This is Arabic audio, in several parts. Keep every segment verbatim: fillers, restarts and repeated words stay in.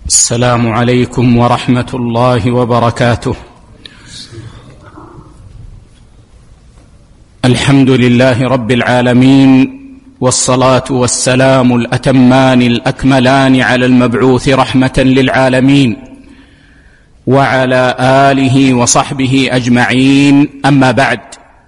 السلام عليكم ورحمة الله وبركاته. الحمد لله رب العالمين، والصلاة والسلام الأتمان الأكملان على المبعوث رحمة للعالمين وعلى آله وصحبه أجمعين. أما بعد،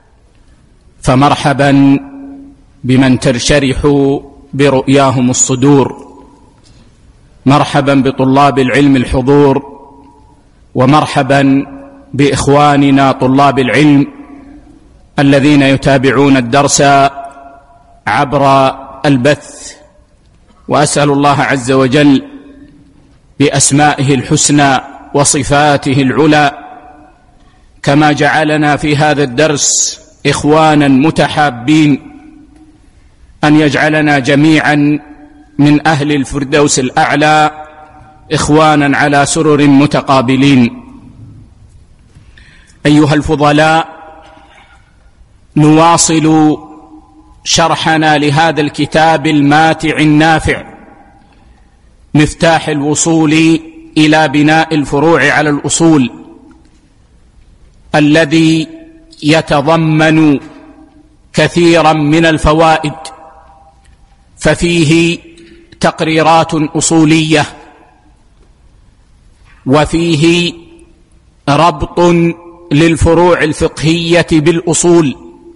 فمرحبا بمن ترشرح برؤياهم الصدور، مرحبا بطلاب العلم الحضور، ومرحبا بإخواننا طلاب العلم الذين يتابعون الدرس عبر البث. وأسأل الله عز وجل بأسمائه الحسنى وصفاته العلى، كما جعلنا في هذا الدرس إخوانا متحابين، أن يجعلنا جميعا من أهل الفردوس الأعلى إخوانا على سرر متقابلين. أيها الفضلاء، نواصل شرحنا لهذا الكتاب الماتع النافع، مفتاح الوصول إلى بناء الفروع على الأصول، الذي يتضمن كثيرا من الفوائد، ففيه تقريرات أصولية، وفيه ربط للفروع الفقهية بالأصول،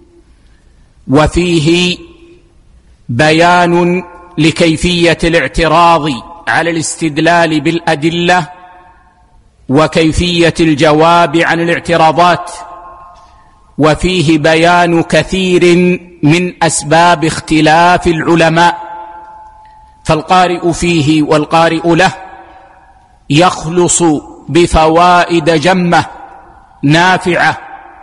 وفيه بيان لكيفية الاعتراض على الاستدلال بالأدلة، وكيفية الجواب عن الاعتراضات، وفيه بيان كثير من أسباب اختلاف العلماء، فالقارئ فيه والقارئ له يخلص بفوائد جمة نافعة.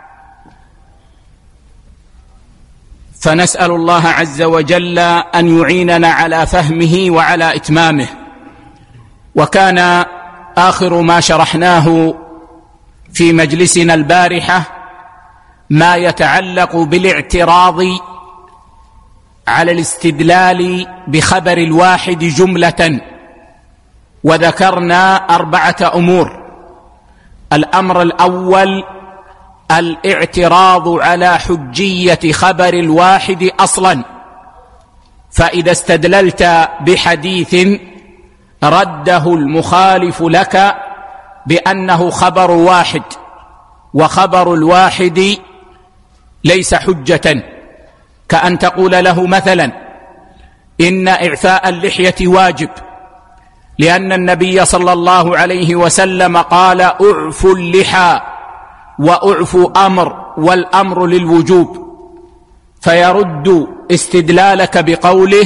فنسأل الله عز وجل أن يعيننا على فهمه وعلى إتمامه. وكان آخر ما شرحناه في مجلسنا البارحة ما يتعلق بالاعتراض على الاستدلال بخبر الواحد جملة، وذكرنا أربعة أمور. الأمر الأول الاعتراض على حجية خبر الواحد أصلا، فإذا استدللت بحديث رده المخالف لك بأنه خبر واحد، وخبر الواحد ليس حجة، كأن تقول له مثلا إن إعفاء اللحية واجب، لأن النبي صلى الله عليه وسلم قال أعفوا اللحى، وأعفوا أمر، والأمر للوجوب، فيرد استدلالك بقوله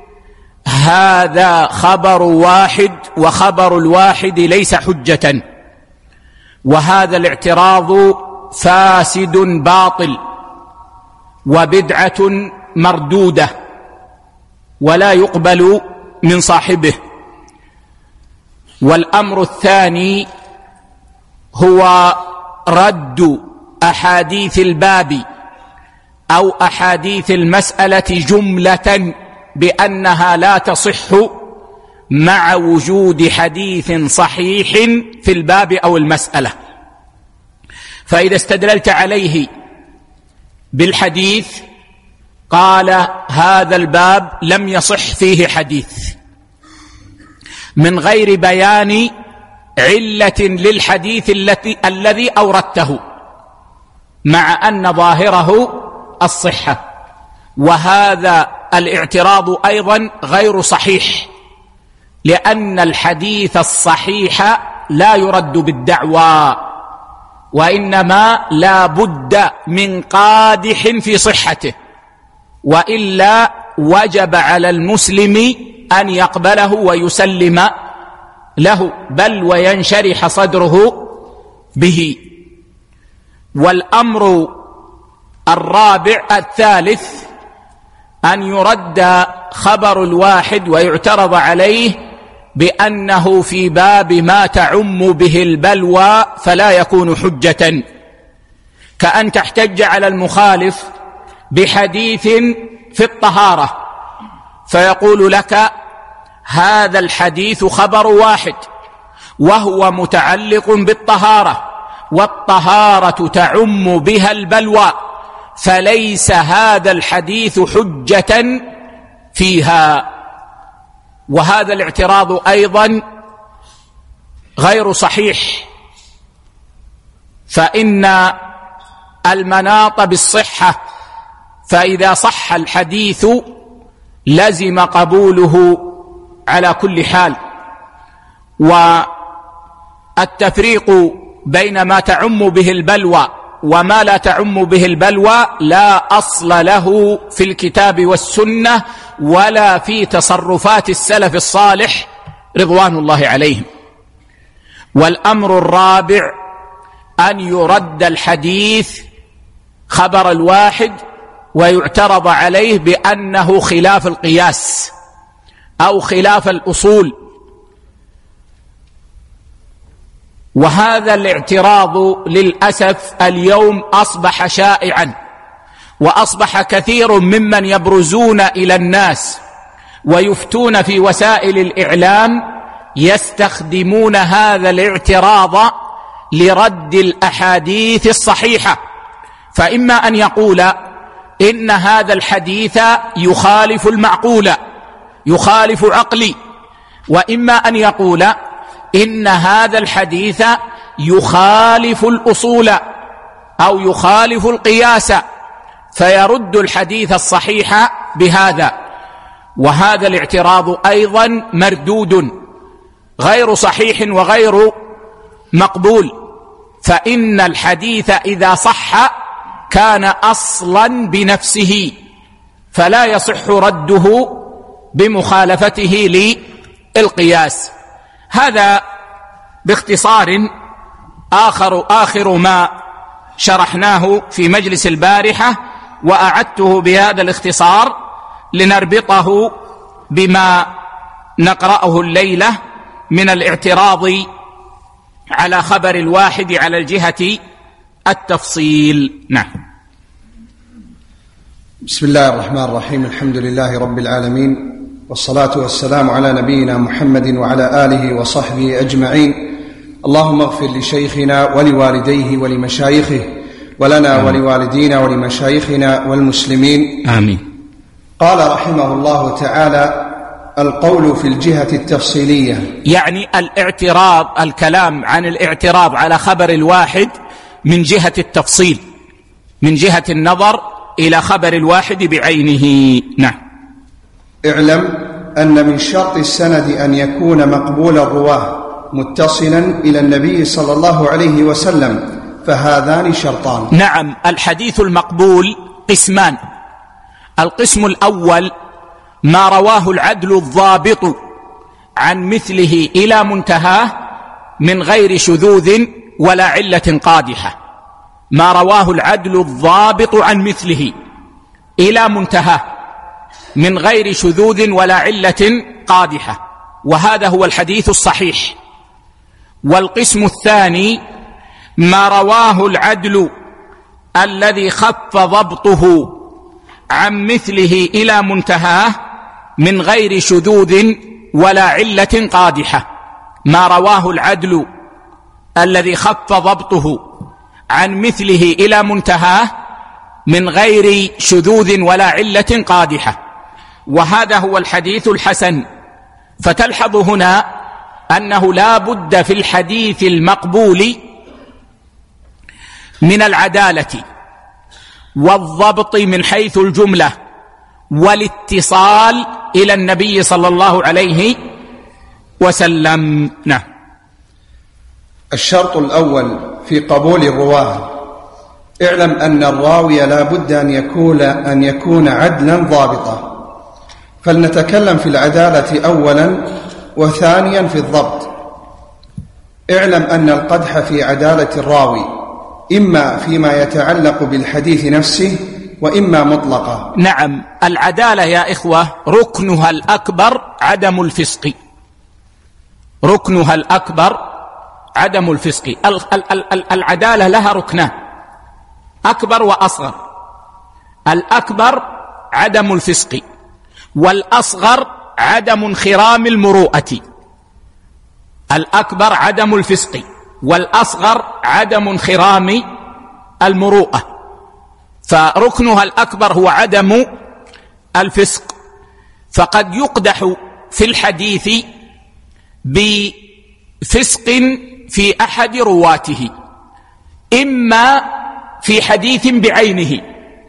هذا خبر واحد، وخبر الواحد ليس حجة. وهذا الاعتراض فاسد باطل وبدعة مردودة، ولا يقبل من صاحبه. والأمر الثاني هو رد أحاديث الباب أو أحاديث المسألة جملة بأنها لا تصح مع وجود حديث صحيح في الباب أو المسألة. فإذا استدللت عليه بالحديث قال هذا الباب لم يصح فيه حديث، من غير بيان علة للحديث التي الذي أوردته، مع أن ظاهره الصحة. وهذا الاعتراض أيضا غير صحيح، لأن الحديث الصحيح لا يرد بالدعوى، وإنما لا بد من قادح في صحته، وإلا وجب على المسلم أن يقبله ويسلم له، بل وينشرح صدره به. والأمر الرابع الثالث أن يرد خبر الواحد ويعترض عليه بأنه في باب ما تعم به البلوى فلا يكون حجة، كأن تحتج على المخالف بحديث في الطهارة فيقول لك هذا الحديث خبر واحد وهو متعلق بالطهارة، والطهارة تعم بها البلوى، فليس هذا الحديث حجة فيها. وهذا الاعتراض أيضا غير صحيح، فإن المناط بالصحة، فإذا صح الحديث لزم قبوله على كل حال. والتفريق بين ما تعم به البلوى وما لا تعم به البلوى لا أصل له في الكتاب والسنة ولا في تصرفات السلف الصالح رضوان الله عليهم. والأمر الرابع أن يرد الحديث خبر الواحد ويعترض عليه بأنه خلاف القياس أو خلاف الأصول. وهذا الاعتراض للأسف اليوم أصبح شائعا، وأصبح كثير ممن يبرزون إلى الناس ويفتون في وسائل الإعلام يستخدمون هذا الاعتراض لرد الأحاديث الصحيحة. فإما أن يقول إن هذا الحديث يخالف المعقول، يخالف عقلي، وإما أن يقول إن هذا الحديث يخالف الأصول أو يخالف القياس، فيرد الحديث الصحيح بهذا. وهذا الاعتراض أيضا مردود غير صحيح وغير مقبول، فإن الحديث إذا صح كان أصلا بنفسه، فلا يصح رده بمخالفته للقياس. هذا باختصار آخر, آخر ما شرحناه في مجلس البارحة، وأعدته بهذا الاختصار لنربطه بما نقرأه الليلة من الاعتراض على خبر الواحد على الجهة التفصيل. نعم. بسم الله الرحمن الرحيم. الحمد لله رب العالمين، والصلاة والسلام على نبينا محمد وعلى آله وصحبه أجمعين. اللهم اغفر لشيخنا ولوالديه ولمشايخه ولنا آمين. ولوالدينا ولمشايخنا والمسلمين آمين. قال رحمه الله تعالى: القول في الجهة التفصيلية، يعني الاعتراض، الكلام عن الاعتراض على خبر الواحد من جهة التفصيل، من جهة النظر إلى خبر الواحد بعينه. نعم. اعلم أن من شرط السند أن يكون مقبول الرواه متصلا إلى النبي صلى الله عليه وسلم، فهذان شرطان. نعم. الحديث المقبول قسمان: القسم الأول ما رواه العدل الضابط عن مثله إلى منتهاه من غير شذوذ ولا علة قادحة. ما رواه العدل الضابط عن مثله إلى منتهاه من غير شذوذ ولا علة قادحة، وهذا هو الحديث الصحيح. والقسم الثاني ما رواه العدل الذي خف ضبطه عن مثله إلى منتهاه من غير شذوذ ولا علة قادحة. ما رواه العدل الذي خف ضبطه عن مثله إلى منتهاه من غير شذوذ ولا علة قادحة، وهذا هو الحديث الحسن. فتلحظ هنا أنه لا بد في الحديث المقبول من العدالة والضبط من حيث الجملة والاتصال إلى النبي صلى الله عليه وسلم. نعم. الشرط الأول في قبول الرواه: اعلم أن الراوي لا بد أن يكون, أن يكون عدلا ضابطا. فلنتكلم في العدالة أولا، وثانيا في الضبط. اعلم أن القدح في عدالة الراوي إما فيما يتعلق بالحديث نفسه وإما مطلقا. نعم. العدالة يا إخوة ركنها الأكبر عدم الفسق، ركنها الأكبر عدم الفسق. العدالة لها ركنان: أكبر وأصغر. الأكبر عدم الفسق، والأصغر عدم انخرام المروءة. الأكبر عدم الفسق، والأصغر عدم انخرام المروءة، فركنها الأكبر هو عدم الفسق. فقد يقدح في الحديث بفسق في أحد رواته، إما في حديث بعينه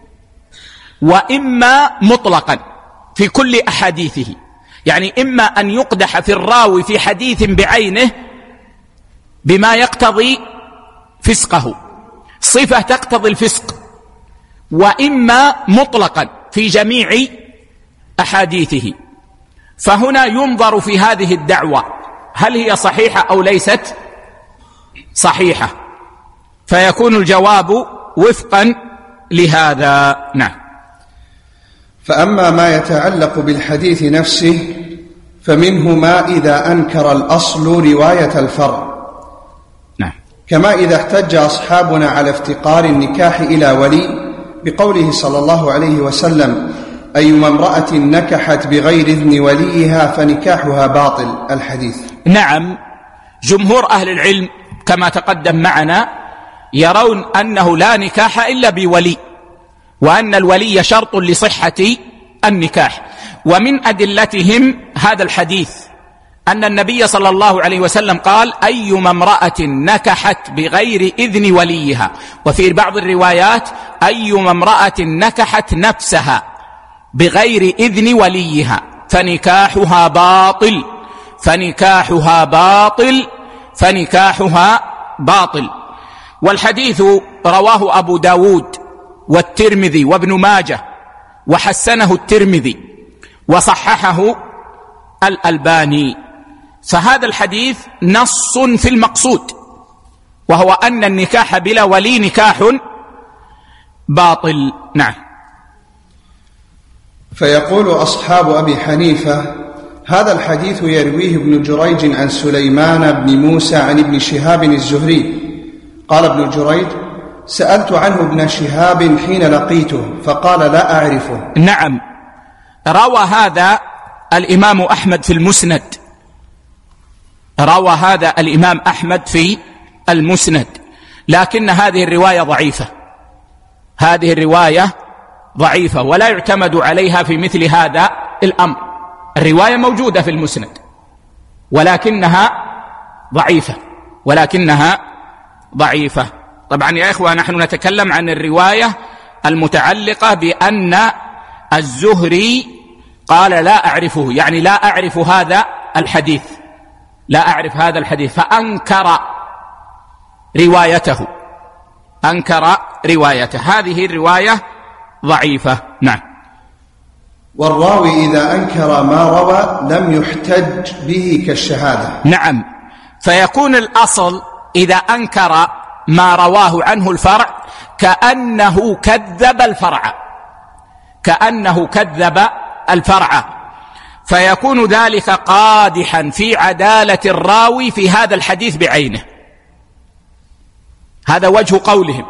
وإما مطلقا في كل أحاديثه. يعني إما أن يقدح في الراوي في حديث بعينه بما يقتضي فسقه، صفة تقتضي الفسق، وإما مطلقا في جميع أحاديثه. فهنا ينظر في هذه الدعوة هل هي صحيحة أو ليست صحيحة، فيكون الجواب وفقا لهذا. نعم. فأما ما يتعلق بالحديث نفسه فمنه ما إذا أنكر الأصل رواية الفرع، نعم، كما إذا احتج أصحابنا على افتقار النكاح إلى ولي بقوله صلى الله عليه وسلم: أيما امرأة نكحت بغير إذن وليها فنكاحها باطل، الحديث. نعم، جمهور أهل العلم كما تقدم معنا يرون أنه لا نكاح إلا بولي، وأن الولي شرط لصحة النكاح. ومن أدلتهم هذا الحديث أن النبي صلى الله عليه وسلم قال: أيما امرأة نكحت بغير إذن وليها، وفي بعض الروايات: أيما امرأة نكحت نفسها بغير إذن وليها فنكاحها باطل فنكاحها باطل فنكاحها باطل. والحديث رواه أبو داود والترمذي وابن ماجه، وحسنه الترمذي وصححه الألباني. فهذا الحديث نص في المقصود، وهو أن النكاح بلا ولي نكاح باطل. نعم. فيقول أصحاب أبي حنيفة: هذا الحديث يرويه ابن جريج عن سليمان بن موسى عن ابن شهاب الزهري. قال ابن جريج: سألت عنه ابن شهاب حين لقيته فقال: لا أعرفه. نعم، روى هذا الإمام أحمد في المسند، روى هذا الإمام أحمد في المسند، لكن هذه الرواية ضعيفة، هذه الرواية ضعيفة ولا يعتمد عليها في مثل هذا الأمر. الرواية موجودة في المسند ولكنها ضعيفة ولكنها ضعيفة. طبعا يا إخوة نحن نتكلم عن الرواية المتعلقة بأن الزهري قال لا أعرفه، يعني لا أعرف هذا الحديث، لا أعرف هذا الحديث، فأنكر روايته، أنكر روايته. هذه الرواية ضعيفة. نعم. والراوي إذا أنكر ما روى لم يحتج به كالشهادة. نعم، فيكون الأصل إذا أنكر ما رواه عنه الفرع كأنه كذب الفرع، كأنه كذب الفرع، فيكون ذلك قادحا في عدالة الراوي في هذا الحديث بعينه. هذا وجه قولهم.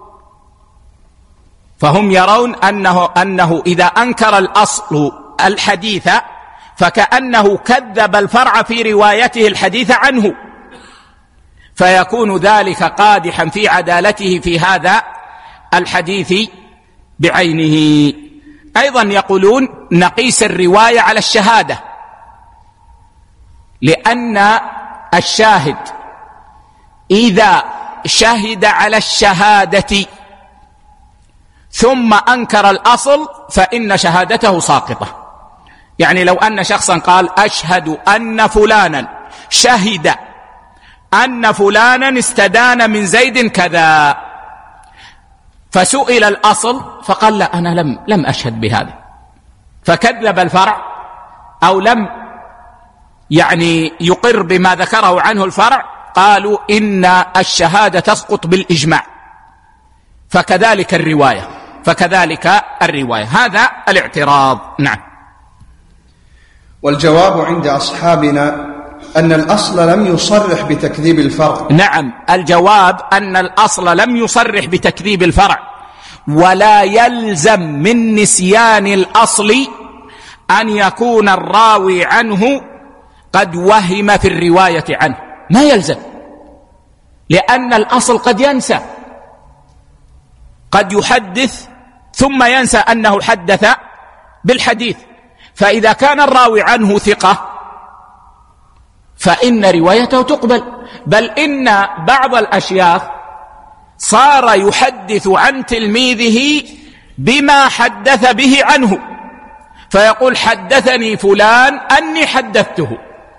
فهم يرون أنه, أنه إذا أنكر الأصل الحديث فكأنه كذب الفرع في روايته الحديث عنه، فيكون ذلك قادحا في عدالته في هذا الحديث بعينه. أيضا يقولون نقيس الرواية على الشهادة، لأن الشاهد إذا شهد على الشهادة ثم أنكر الأصل فإن شهادته ساقطة. يعني لو أن شخصا قال أشهد أن فلانا شهد أن فلانا استدان من زيد كذا، فسئل الأصل فقال لا أنا لم, لم أشهد بهذا، فكذب الفرع أو لم يعني يقر بما ذكره عنه الفرع، قالوا إن الشهادة تسقط بالإجماع. فكذلك الرواية فكذلك الرواية هذا الاعتراض. نعم. والجواب عند أصحابنا أن الأصل لم يصرح بتكذيب الفرع. نعم، الجواب أن الأصل لم يصرح بتكذيب الفرع، ولا يلزم من نسيان الأصل أن يكون الراوي عنه قد وهم في الرواية عنه. ما يلزم، لأن الأصل قد ينسى، قد يحدث ثم ينسى أنه حدث بالحديث. فإذا كان الراوي عنه ثقة فإن روايته تقبل، بل إن بعض الأشياخ صار يحدث عن تلميذه بما حدث به عنه، فيقول حدثني فلان أني حدثته،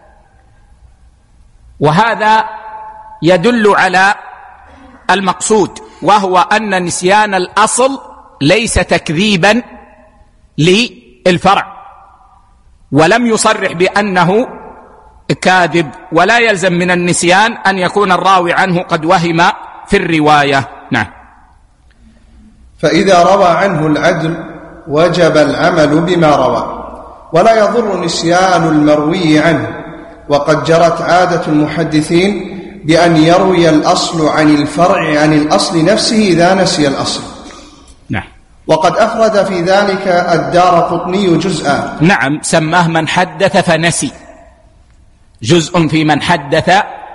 وهذا يدل على المقصود، وهو أن نسيان الأصل ليس تكذيبا للفرع، ولم يصرح بأنه كاذب، ولا يلزم من النسيان أن يكون الراوي عنه قد وهم في الرواية. نعم. فإذا روى عنه العدل وجب العمل بما روى، ولا يضر نسيان المروي عنه، وقد جرت عادة المحدثين بأن يروي الأصل عن الفرع عن الأصل نفسه إذا نسي الأصل. نعم. وقد أفرد في ذلك الدارقطني جزءا. نعم، سماه من حدث فنسي، جزء في من حدث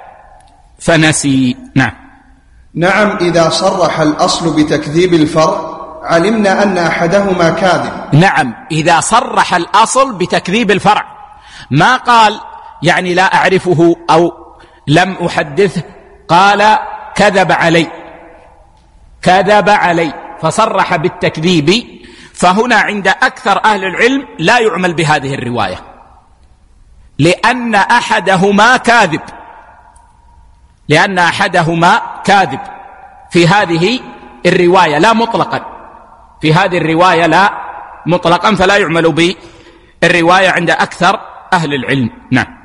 فنسي. نعم. نعم، إذا صرح الأصل بتكذيب الفرع علمنا أن أحدهما كاذب. نعم، إذا صرح الأصل بتكذيب الفرع، ما قال يعني لا أعرفه أو لم أحدثه، قال كذب علي، كذب علي، فصرح بالتكذيب، فهنا عند أكثر أهل العلم لا يعمل بهذه الرواية، لأن أحدهما كاذب، لأن أحدهما كاذب في هذه الرواية لا مطلقا، في هذه الرواية لا مطلقا، فلا يعمل بالرواية عند أكثر أهل العلم. نعم.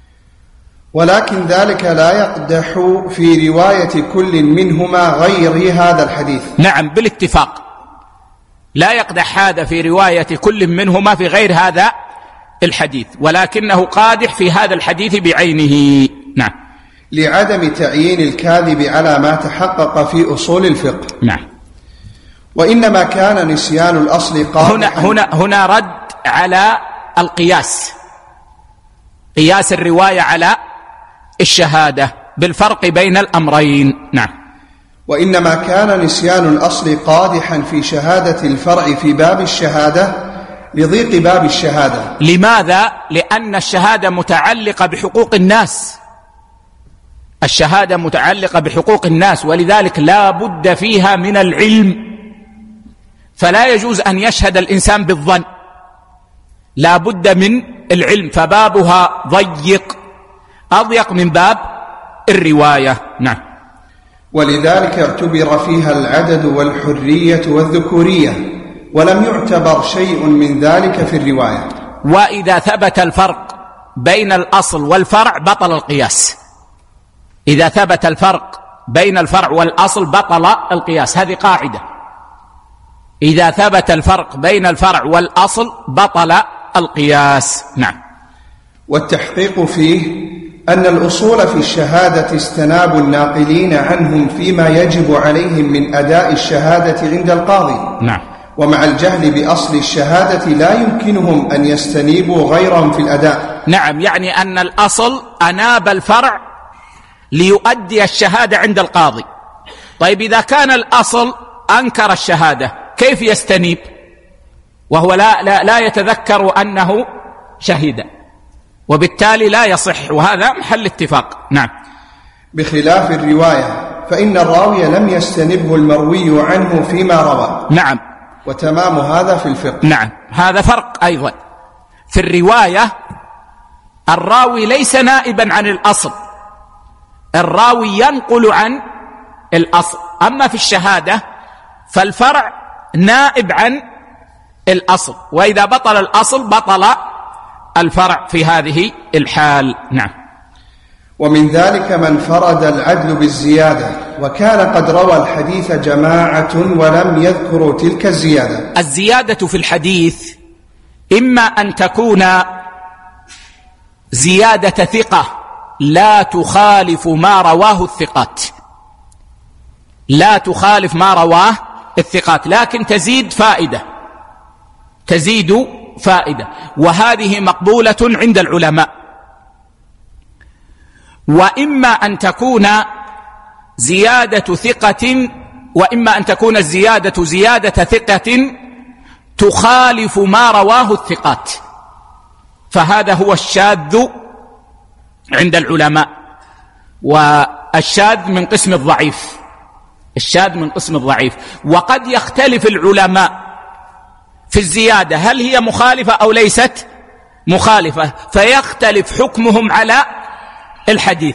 ولكن ذلك لا يقدح في رواية كل منهما غير هذا الحديث. نعم، بالاتفاق لا يقدح هذا في رواية كل منهما في غير هذا الحديث، ولكنه قادح في هذا الحديث بعينه. نعم. لعدم تعيين الكاذب على ما تحقق في أصول الفقه. نعم. وإنما كان نسيان الأصل قادحا. هنا, هنا, هنا رد على القياس، قياس الرواية على الشهادة بالفرق بين الأمرين. نعم. وإنما كان نسيان الأصل قادحا في شهادة الفرع في باب الشهادة لضيق باب الشهادة. لماذا؟ لأن الشهادة متعلقة بحقوق الناس، الشهادة متعلقة بحقوق الناس، ولذلك لا بد فيها من العلم، فلا يجوز أن يشهد الإنسان بالظن، لا بد من العلم، فبابها ضيق، أضيق من باب الرواية. نعم. ولذلك اعتبر فيها العدد والحرية والذكورية، ولم يعتبر شيء من ذلك في الرواية. وإذا ثبت الفرق بين الأصل والفرع بطل القياس، إذا ثبت الفرق بين الفرع والأصل بطل القياس، هذه قاعدة، إذا ثبت الفرق بين الفرع والأصل بطل القياس. نعم. والتحقيق فيه أن الأصول في الشهادة استناب الناقلين عنهم فيما يجب عليهم من أداء الشهادة عند القاضي. نعم. ومع الجهل بأصل الشهادة لا يمكنهم أن يستنيبوا غيرهم في الأداء. نعم، يعني أن الأصل أناب الفرع ليؤدي الشهادة عند القاضي. طيب إذا كان الأصل أنكر الشهادة كيف يستنيب وهو لا, لا, لا يتذكر أنه شهد؟ وبالتالي لا يصح، وهذا محل اتفاق. نعم. بخلاف الرواية فإن الراوي لم يستنبه المروي عنه فيما روى. نعم. وتمام هذا في الفقه. نعم، هذا فرق أيضا. في الرواية الراوي ليس نائبا عن الأصل، الراوي ينقل عن الأصل، أما في الشهادة فالفرع نائب عن الأصل، وإذا بطل الأصل بطل الفرع في هذه الحال. نعم. ومن ذلك من فرد العدل بالزيادة، وكان قد روى الحديث جماعة ولم يذكروا تلك الزيادة. الزيادة في الحديث إما أن تكون زيادة ثقة لا تخالف ما رواه الثقات، لا تخالف ما رواه الثقات، لكن تزيد فائدة، تزيد فائدة، وهذه مقبولة عند العلماء. وإما أن تكون زيادة ثقة وإما أن تكون الزيادة زيادة ثقة تخالف ما رواه الثقات، فهذا هو الشاذ عند العلماء. والشاذ من قسم الضعيف، الشاذ من قسم الضعيف. وقد يختلف العلماء في الزيادة هل هي مخالفة أو ليست مخالفة، فيختلف حكمهم على الحديث.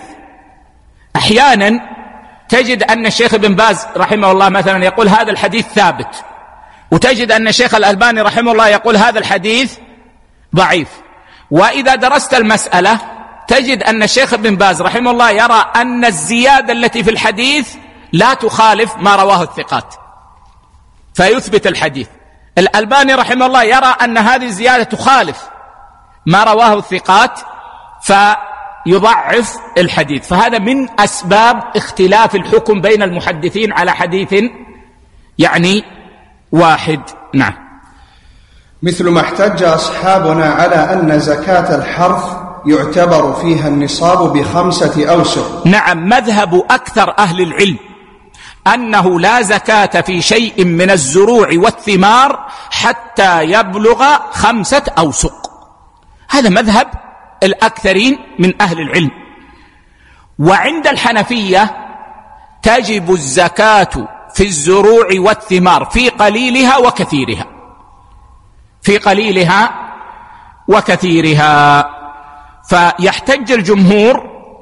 أحيانا تجد أن الشيخ ابن باز رحمه الله مثلا يقول هذا الحديث ثابت، وتجد أن الشيخ الألباني رحمه الله يقول هذا الحديث ضعيف. وإذا درست المسألة تجد أن الشيخ ابن باز رحمه الله يرى أن الزيادة التي في الحديث لا تخالف ما رواه الثقات فيثبت الحديث. الألباني رحمه الله يرى أن هذه الزيادة تخالف ما رواه الثقات فيضعف الحديث. فهذا من أسباب اختلاف الحكم بين المحدثين على حديث يعني واحد. نعم. مثل ما احتج أصحابنا على أن زكاة الحرث يعتبر فيها النصاب بخمسة أوسق. نعم، مذهب أكثر أهل العلم أنه لا زكاة في شيء من الزروع والثمار حتى يبلغ خمسة أوسق، هذا مذهب الأكثرين من أهل العلم. وعند الحنفية تجب الزكاة في الزروع والثمار في قليلها وكثيرها، في قليلها وكثيرها، فيحتج الجمهور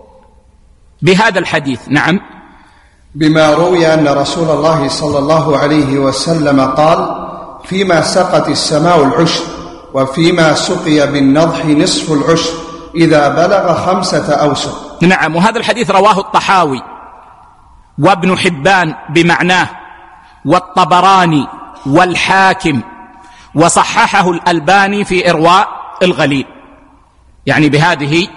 بهذا الحديث. نعم. بما روي أن رسول الله صلى الله عليه وسلم قال فيما سقت السماء العشر وفيما سقي بالنضح نصف العشر إذا بلغ خمسة أوسق. نعم، وهذا الحديث رواه الطحاوي وابن حبان بمعناه والطبراني والحاكم، وصححه الألباني في إرواء الغليل، يعني بهذه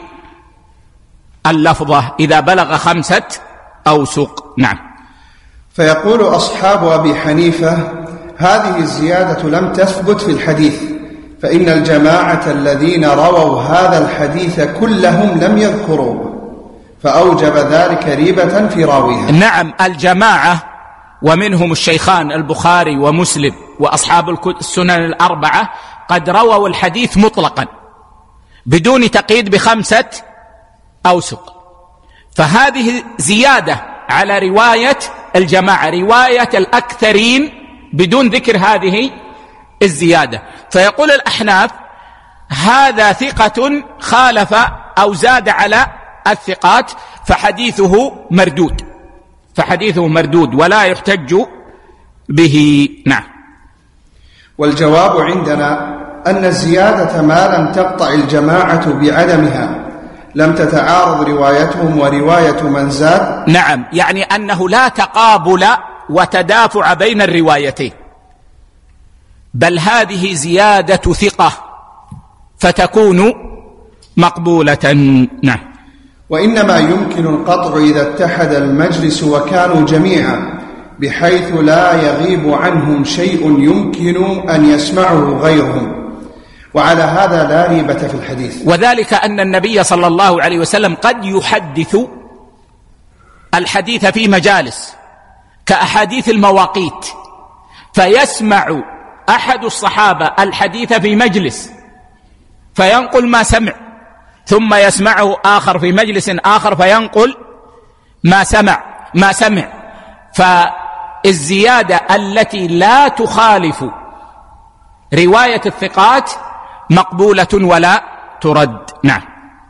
اللفظة إذا بلغ خمسة أوسق. نعم. فيقول أصحاب أبي حنيفة هذه الزيادة لم تثبت في الحديث، فإن الجماعة الذين رووا هذا الحديث كلهم لم يذكروه، فأوجب ذلك ريبة في راويها. نعم، الجماعة ومنهم الشيخان البخاري ومسلم وأصحاب السنن الأربعة قد رووا الحديث مطلقا بدون تقييد بخمسة أوسق، فهذه زيادة على رواية الجماعة، رواية الأكثرين بدون ذكر هذه الزيادة. فيقول الأحناف هذا ثقة خالف أو زاد على الثقات فحديثه مردود، فحديثه مردود ولا يحتج به. نعم. والجواب عندنا أن الزيادة ما لم تقطع الجماعة بعدمها لم تتعارض روايتهم ورواية من زاد. نعم، يعني أنه لا تقابل وتدافع بين الروايتين، بل هذه زيادة ثقة فتكون مقبولة. نعم. وإنما يمكن القطع إذا اتحد المجلس وكانوا جميعا بحيث لا يغيب عنهم شيء يمكن أن يسمعه غيرهم، وعلى هذا لا ريبة في الحديث. وذلك أن النبي صلى الله عليه وسلم قد يحدث الحديث في مجالس كأحاديث المواقيت، فيسمع أحد الصحابة الحديث في مجلس فينقل ما سمع، ثم يسمعه آخر في مجلس آخر فينقل ما سمع ما سمع فالزيادة التي لا تخالف رواية الثقات مقبولة ولا ترد. نعم.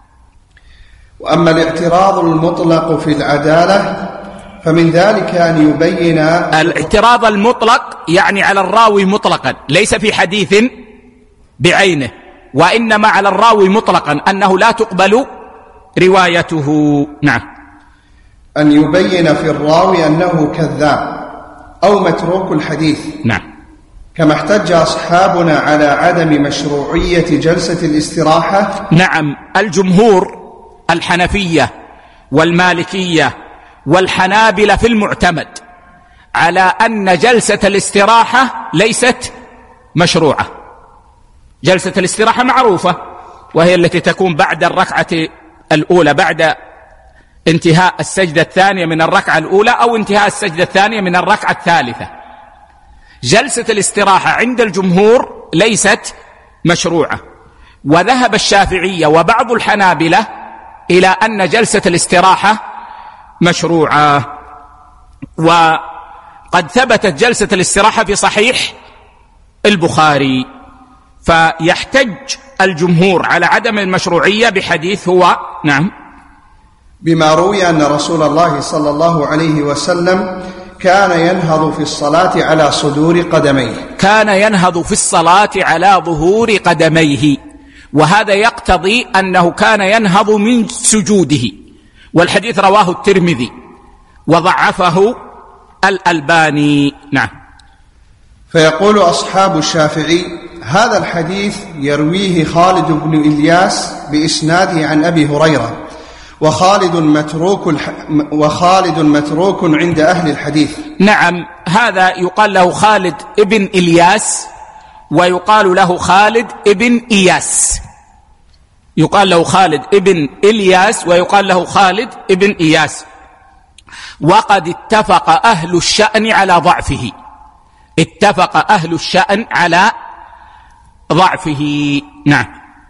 وأما الاعتراض المطلق في العدالة فمن ذلك أن يبين الاعتراض المطلق يعني على الراوي مطلقا، ليس في حديث بعينه، وإنما على الراوي مطلقا أنه لا تقبل روايته. نعم. أن يبين في الراوي أنه كذاب أو متروك الحديث. نعم. كما احتج أصحابنا على عدم مشروعية جلسة الاستراحة. نعم، الجمهور الحنفية والمالكية والحنابلة في المعتمد على أن جلسة الاستراحة ليست مشروعة. جلسة الاستراحة معروفة، وهي التي تكون بعد الركعة الأولى بعد انتهاء السجدة الثانية من الركعة الأولى أو انتهاء السجدة الثانية من الركعة الثالثة. جلسة الاستراحة عند الجمهور ليست مشروعة، وذهب الشافعية وبعض الحنابلة إلى أن جلسة الاستراحة مشروعة. وقد ثبتت جلسة الاستراحة في صحيح البخاري، فيحتج الجمهور على عدم المشروعية بحديث هو نعم بما روي أن رسول الله صلى الله عليه وسلم كان ينهض في الصلاة على صدور قدميه. كان ينهض في الصلاة على ظهور قدميه، وهذا يقتضي أنه كان ينهض من سجوده، والحديث رواه الترمذي وضعفه الألباني. نعم. فيقول أصحاب الشافعي: هذا الحديث يرويه خالد بن إلياس بإسناده عن أبي هريرة، وخالد متروك الح... وخالد متروك عند أهل الحديث. نعم، هذا يقال له خالد ابن إلياس، ويقال له خالد ابن إياس. يقال له خالد ابن إلياس ويقال له خالد ابن إياس، وقد اتفق أهل الشأن على ضعفه. اتفق أهل الشأن على ضعفه. نعم.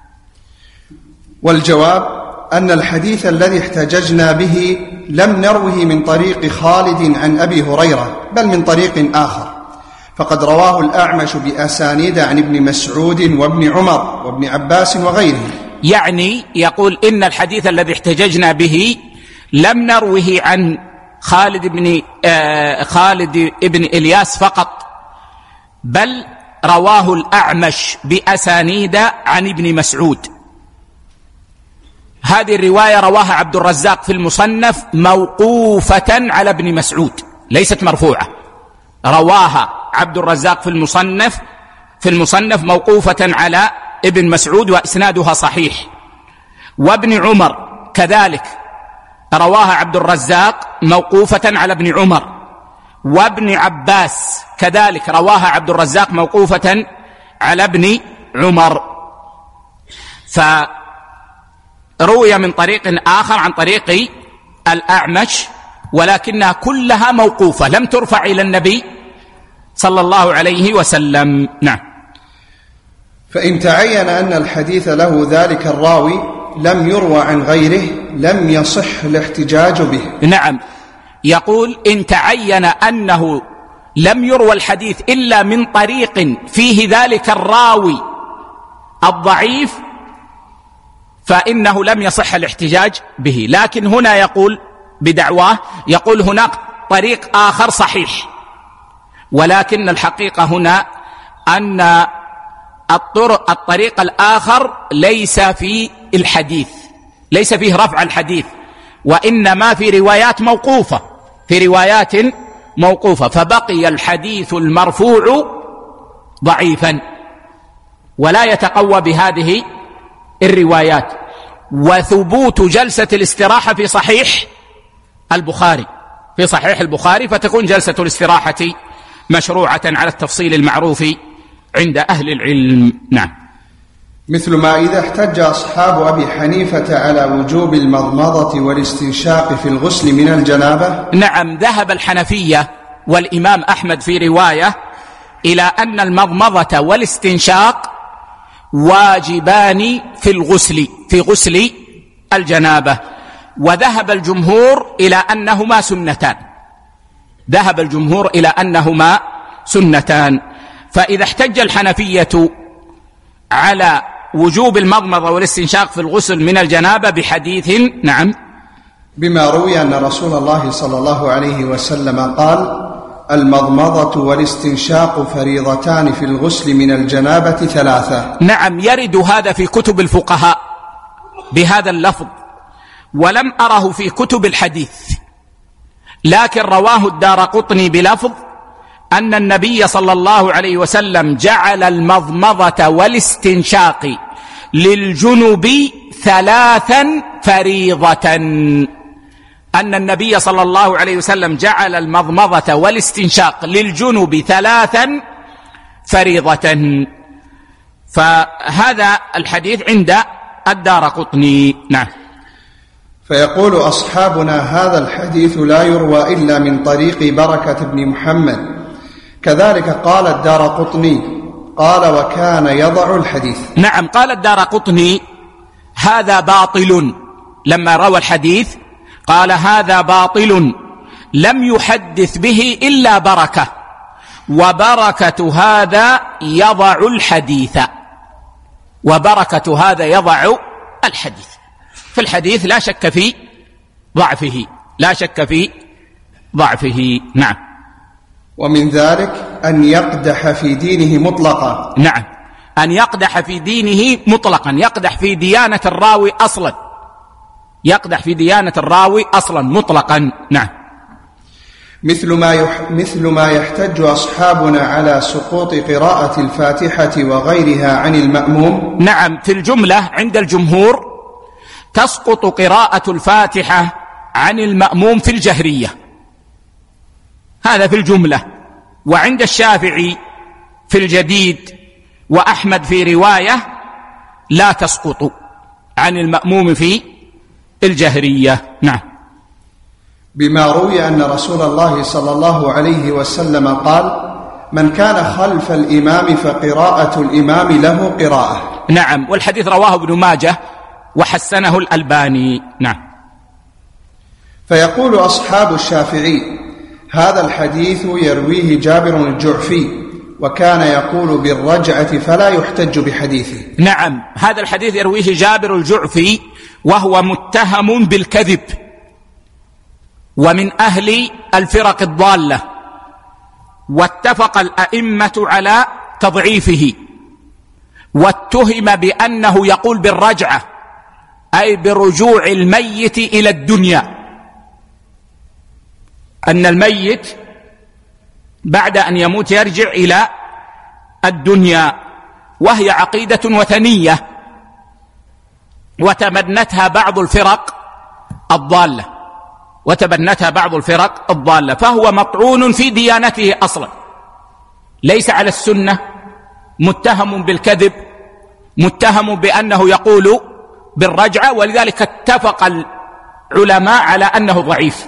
والجواب أن الحديث الذي احتججنا به لم نروه من طريق خالد عن أبي هريرة، بل من طريق آخر، فقد رواه الأعمش بأسانيد عن ابن مسعود وابن عمر وابن عباس وغيرهم. يعني يقول إن الحديث الذي احتججنا به لم نروه عن خالد بن آه خالد ابن إلياس فقط، بل رواه الأعمش بأسانيد عن ابن مسعود. هذه الرواية رواها عبد الرزاق في المصنف موقوفة على ابن مسعود، ليست مرفوعة. رواها عبد الرزاق في المصنف في المصنف موقوفة على ابن مسعود، وإسنادها صحيح. وابن عمر كذلك رواها عبد الرزاق موقوفة على ابن عمر. وابن عباس كذلك رواها عبد الرزاق موقوفة على ابن عمر. فروي من طريق آخر عن طريق الأعمش، ولكنها كلها موقوفة، لم ترفع إلى النبي صلى الله عليه وسلم. نعم. فإن تعين أن الحديث له ذلك الراوي لم يروى عن غيره لم يصح الاحتجاج به. نعم، يقول إن تعين أنه لم يروى الحديث إلا من طريق فيه ذلك الراوي الضعيف فإنه لم يصح الاحتجاج به. لكن هنا يقول بدعواه، يقول هناك طريق آخر صحيح، ولكن الحقيقة هنا أن الطرق الطريق الآخر ليس في الحديث، ليس فيه رفع الحديث، وإنما في روايات موقوفة في روايات موقوفة فبقي الحديث المرفوع ضعيفا ولا يتقوى بهذه الروايات. وثبوت جلسة الاستراحة في صحيح البخاري في صحيح البخاري فتكون جلسة الاستراحة مشروعة على التفصيل المعروف عند أهل العلم. نعم. مثل ما إذا احتج أصحاب أبي حنيفة على وجوب المضمضة والاستنشاق في الغسل من الجنابة. نعم، ذهب الحنفية والإمام أحمد في رواية إلى أن المضمضة والاستنشاق واجبان في الغسل في غسل الجنابة، وذهب الجمهور إلى أنهما سنتان ذهب الجمهور إلى أنهما سنتان. فإذا احتج الحنفية على وجوب المضمضة والاستنشاق في الغسل من الجنابة بحديث نعم بما روي أن رسول الله صلى الله عليه وسلم قال: المضمضة والاستنشاق فريضتان في الغسل من الجنابة ثلاثة. نعم، يرد هذا في كتب الفقهاء بهذا اللفظ، ولم أره في كتب الحديث، لكن رواه الدارقطني بلفظ أن النبي صلى الله عليه وسلم جعل المضمضة والاستنشاق للجنب ثلاثا فريضة. أن النبي صلى الله عليه وسلم جعل المضمضة والاستنشاق للجنب ثلاثا فريضة. فهذا الحديث عند الدارقطني. نعم. فيقول أصحابنا هذا الحديث لا يروى إلا من طريق بركة بن محمد. كذلك قال الدارقطني قال وكان يضع الحديث. نعم، قال الدارقطني هذا باطل، لما روى الحديث قال هذا باطل لم يحدث به إلا بركة، وبركة هذا يضع الحديث، وبركة هذا يضع الحديث. في الحديث لا شك في ضعفه، لا شك في ضعفه. نعم. ومن ذلك أن يقدح في دينه مطلقا. نعم، أن يقدح في دينه مطلقا، يقدح في ديانة الراوي أصلا، يقدح في ديانة الراوي أصلا مطلقا. نعم. مثل ما يح... مثل ما يحتج أصحابنا على سقوط قراءة الفاتحة وغيرها عن المأموم. نعم، في الجملة عند الجمهور تسقط قراءة الفاتحة عن المأموم في الجهرية، هذا في الجملة. وعند الشافعي في الجديد وأحمد في رواية لا تسقط عن المأموم في الجهرية. نعم. بما روي أن رسول الله صلى الله عليه وسلم قال من كان خلف الإمام فقراءة الإمام له قراءة. نعم، والحديث رواه ابن ماجه وحسنه الألباني. نعم. فيقول أصحاب الشافعي هذا الحديث يرويه جابر الجعفي وكان يقول بالرجعة فلا يحتج بحديثه. نعم، هذا الحديث يرويه جابر الجعفي وهو متهم بالكذب ومن أهل الفرق الضالة، واتفق الأئمة على تضعيفه، واتهم بأنه يقول بالرجعة أي برجوع الميت إلى الدنيا، أن الميت بعد أن يموت يرجع إلى الدنيا، وهي عقيدة وثنية وتبنتها بعض الفرق الضالة وتبنتها بعض الفرق الضالة فهو مطعون في ديانته أصلا، ليس على السنة، متهم بالكذب، متهم بأنه يقول بالرجعة، ولذلك اتفق العلماء على أنه ضعيف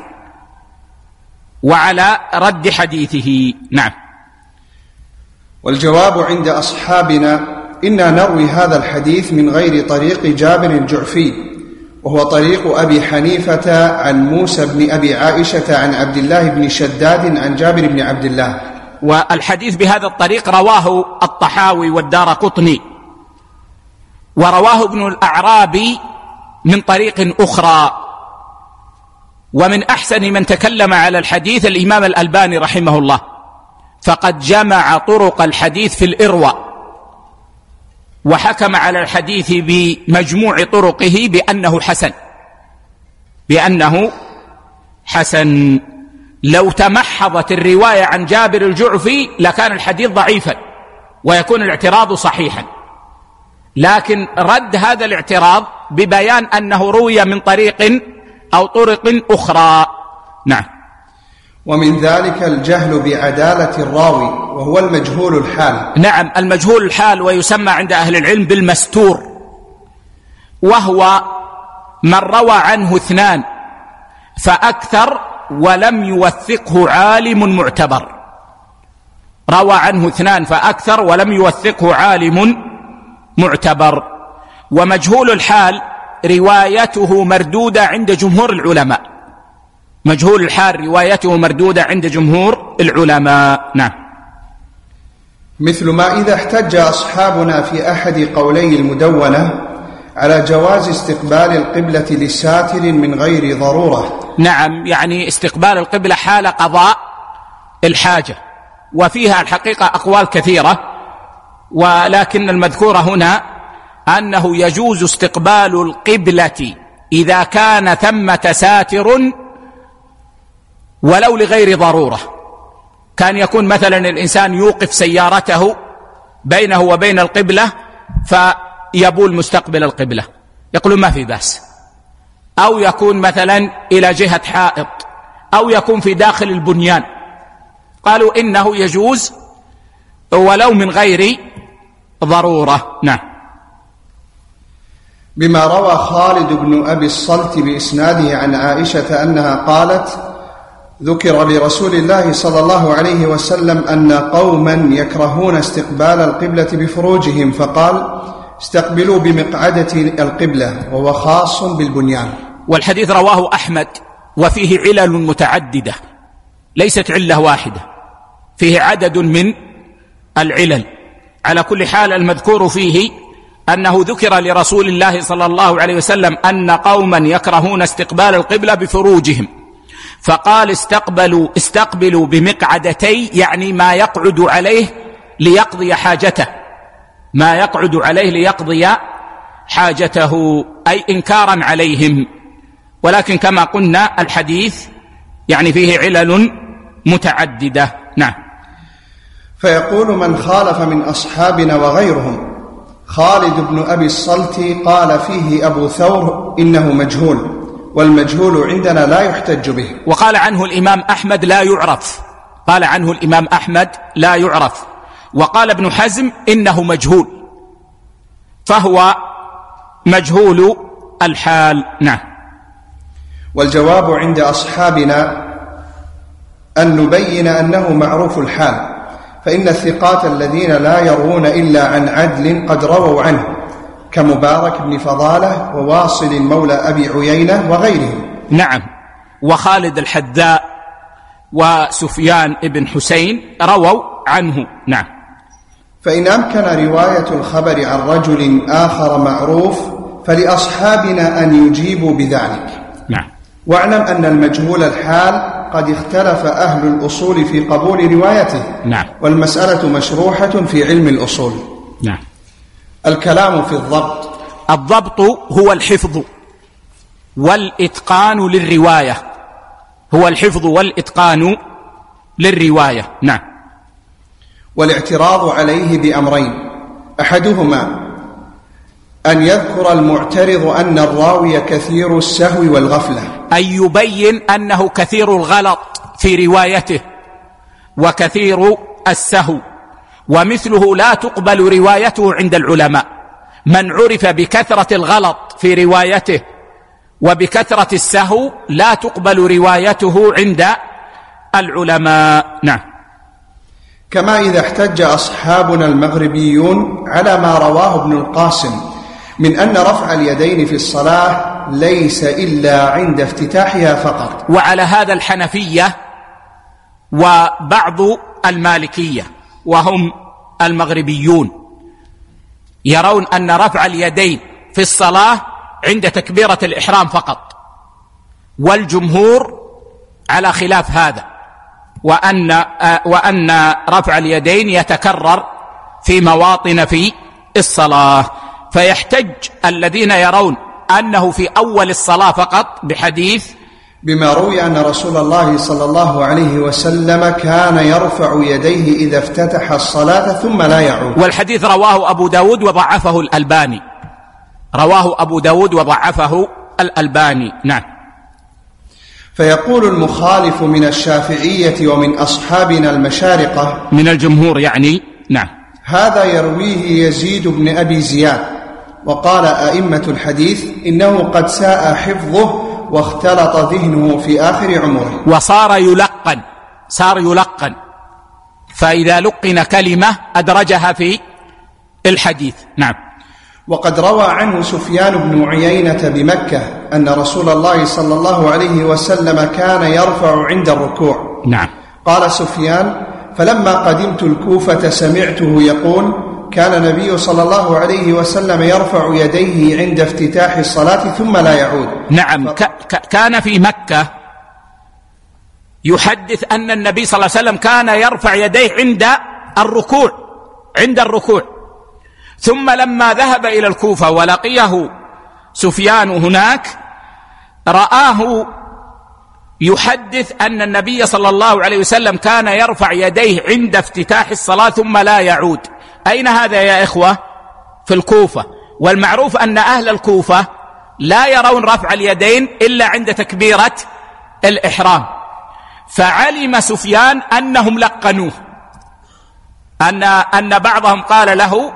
وعلى رد حديثه. نعم. والجواب عند أصحابنا إنا نروي هذا الحديث من غير طريق جابر الجعفي، وهو طريق أبي حنيفة عن موسى بن أبي عائشة عن عبد الله بن شداد عن جابر بن عبد الله. والحديث بهذا الطريق رواه الطحاوي والدارقطني، ورواه ابن الأعرابي من طريق أخرى. ومن أحسن من تكلم على الحديث الإمام الألباني رحمه الله، فقد جمع طرق الحديث في الإرواء وحكم على الحديث بمجموع طرقه بأنه حسن، بأنه حسن. لو تمحضت الرواية عن جابر الجعفي لكان الحديث ضعيفا ويكون الاعتراض صحيحا، لكن رد هذا الاعتراض ببيان أنه روي من طريق أو طرق أخرى. نعم. ومن ذلك الجهل بعدالة الراوي وهو المجهول الحال. نعم، المجهول الحال، ويسمى عند أهل العلم بالمستور، وهو من روى عنه اثنان فأكثر ولم يوثقه عالم معتبر، روى عنه اثنان فأكثر ولم يوثقه عالم معتبر. ومجهول الحال روايته مردودة عند جمهور العلماء، مجهول الحال روايته مردودة عند جمهور العلماء. نعم. مثل ما إذا احتج أصحابنا في أحد قولي المدونة على جواز استقبال القبلة لساتر من غير ضرورة. نعم، يعني استقبال القبلة حال قضاء الحاجة، وفيها الحقيقة أقوال كثيرة، ولكن المذكور هنا أنه يجوز استقبال القبلة إذا كان ثمة ساتر ولو لغير ضرورة. كان يكون مثلا الإنسان يوقف سيارته بينه وبين القبلة فيبول مستقبل القبلة، يقولون ما في بأس، أو يكون مثلا إلى جهة حائط، أو يكون في داخل البنيان، قالوا إنه يجوز ولو من غير ضرورة. نعم. بما روى خالد بن أبي الصلت بإسناده عن عائشة أنها قالت: ذكر لرسول الله صلى الله عليه وسلم أن قوما يكرهون استقبال القبلة بفروجهم، فقال: استقبلوا بمقعدة القبلة، وهو خاص بالبنيان. والحديث رواه أحمد، وفيه علل متعددة، ليست علة واحدة، فيه عدد من العلل. على كل حال المذكور فيه أنه ذكر لرسول الله صلى الله عليه وسلم أن قوما يكرهون استقبال القبلة بفروجهم، فقال: استقبلوا استقبلوا بمقعدتي، يعني ما يقعد عليه ليقضي حاجته، ما يقعد عليه ليقضي حاجته، أي إنكارا عليهم. ولكن كما قلنا الحديث يعني فيه علل متعددة. نعم. فيقول من خالف من أصحابنا وغيرهم: خالد بن أبي الصلت قال فيه أبو ثور إنه مجهول، والمجهول عندنا لا يحتج به. وقال عنه الإمام أحمد لا يعرف، قال عنه الإمام أحمد لا يعرف. وقال ابن حزم إنه مجهول، فهو مجهول الحال. نعم. والجواب عند أصحابنا أن نبين أنه معروف الحال، فإن الثقات الذين لا يروون إلا عن عدل قد رووا عنه، كمبارك بن فضالة وواصل مولى أبي عيينة وغيرهم. نعم. وخالد الحذاء وسفيان بن حسين رووا عنه. نعم. فإن أمكن رواية الخبر عن رجل آخر معروف فلأصحابنا أن يجيبوا بذلك. نعم. واعلم أن المجهول الحال قد اختلف أهل الأصول في قبول روايته. نعم. والمسألة مشروحة في علم الأصول. نعم. الكلام في الضبط. الضبط هو الحفظ والإتقان للرواية، هو الحفظ والإتقان للرواية. نعم. والاعتراض عليه بأمرين: أحدهما أن يذكر المعترض أن الراوي كثير السهو والغفلة، أن يبين أنه كثير الغلط في روايته وكثير السهو، ومثله لا تقبل روايته عند العلماء. من عرف بكثرة الغلط في روايته وبكثرة السهو لا تقبل روايته عند العلماء. نعم. كما إذا احتج أصحابنا المغربيون على ما رواه ابن القاسم من أن رفع اليدين في الصلاة ليس إلا عند افتتاحها فقط. وعلى هذا الحنفية وبعض المالكية وهم المغربيون يرون أن رفع اليدين في الصلاة عند تكبيرة الإحرام فقط، والجمهور على خلاف هذا، وأن, وأن رفع اليدين يتكرر في مواطن في الصلاة. فيحتج الذين يرون أنه في أول الصلاة فقط بحديث بما روي أن رسول الله صلى الله عليه وسلم كان يرفع يديه إذا افتتح الصلاة ثم لا يعود. والحديث رواه أبو داود وضعفه الألباني، رواه أبو داود وضعفه الألباني. نعم. فيقول المخالف من الشافعية ومن أصحابنا المشارقة من الجمهور يعني. نعم. هذا يرويه يزيد بن أبي زياد، وقال أئمة الحديث إنه قد ساء حفظه واختلط ذهنه في آخر عمره، وصار يلقن، صار يلقن، فإذا لقن كلمة أدرجها في الحديث. نعم. وقد روى عنه سفيان بن عيينة بمكة أن رسول الله صلى الله عليه وسلم كان يرفع عند الركوع. نعم. قال سفيان: فلما قدمت الكوفة سمعته يقول: كان النبي صلى الله عليه وسلم يرفع يديه عند افتتاح الصلاة ثم لا يعود. نعم. ف... ك... كان في مكة يحدث أن النبي صلى الله عليه وسلم كان يرفع يديه عند الركوع، عند الركوع، ثم لما ذهب إلى الكوفة ولقيه سفيان هناك رآه يحدث أن النبي صلى الله عليه وسلم كان يرفع يديه عند افتتاح الصلاة ثم لا يعود. أين هذا يا إخوة؟ في الكوفة. والمعروف أن أهل الكوفة لا يرون رفع اليدين إلا عند تكبيرة الإحرام، فعلم سفيان أنهم لقنوه، أن, أن بعضهم قال له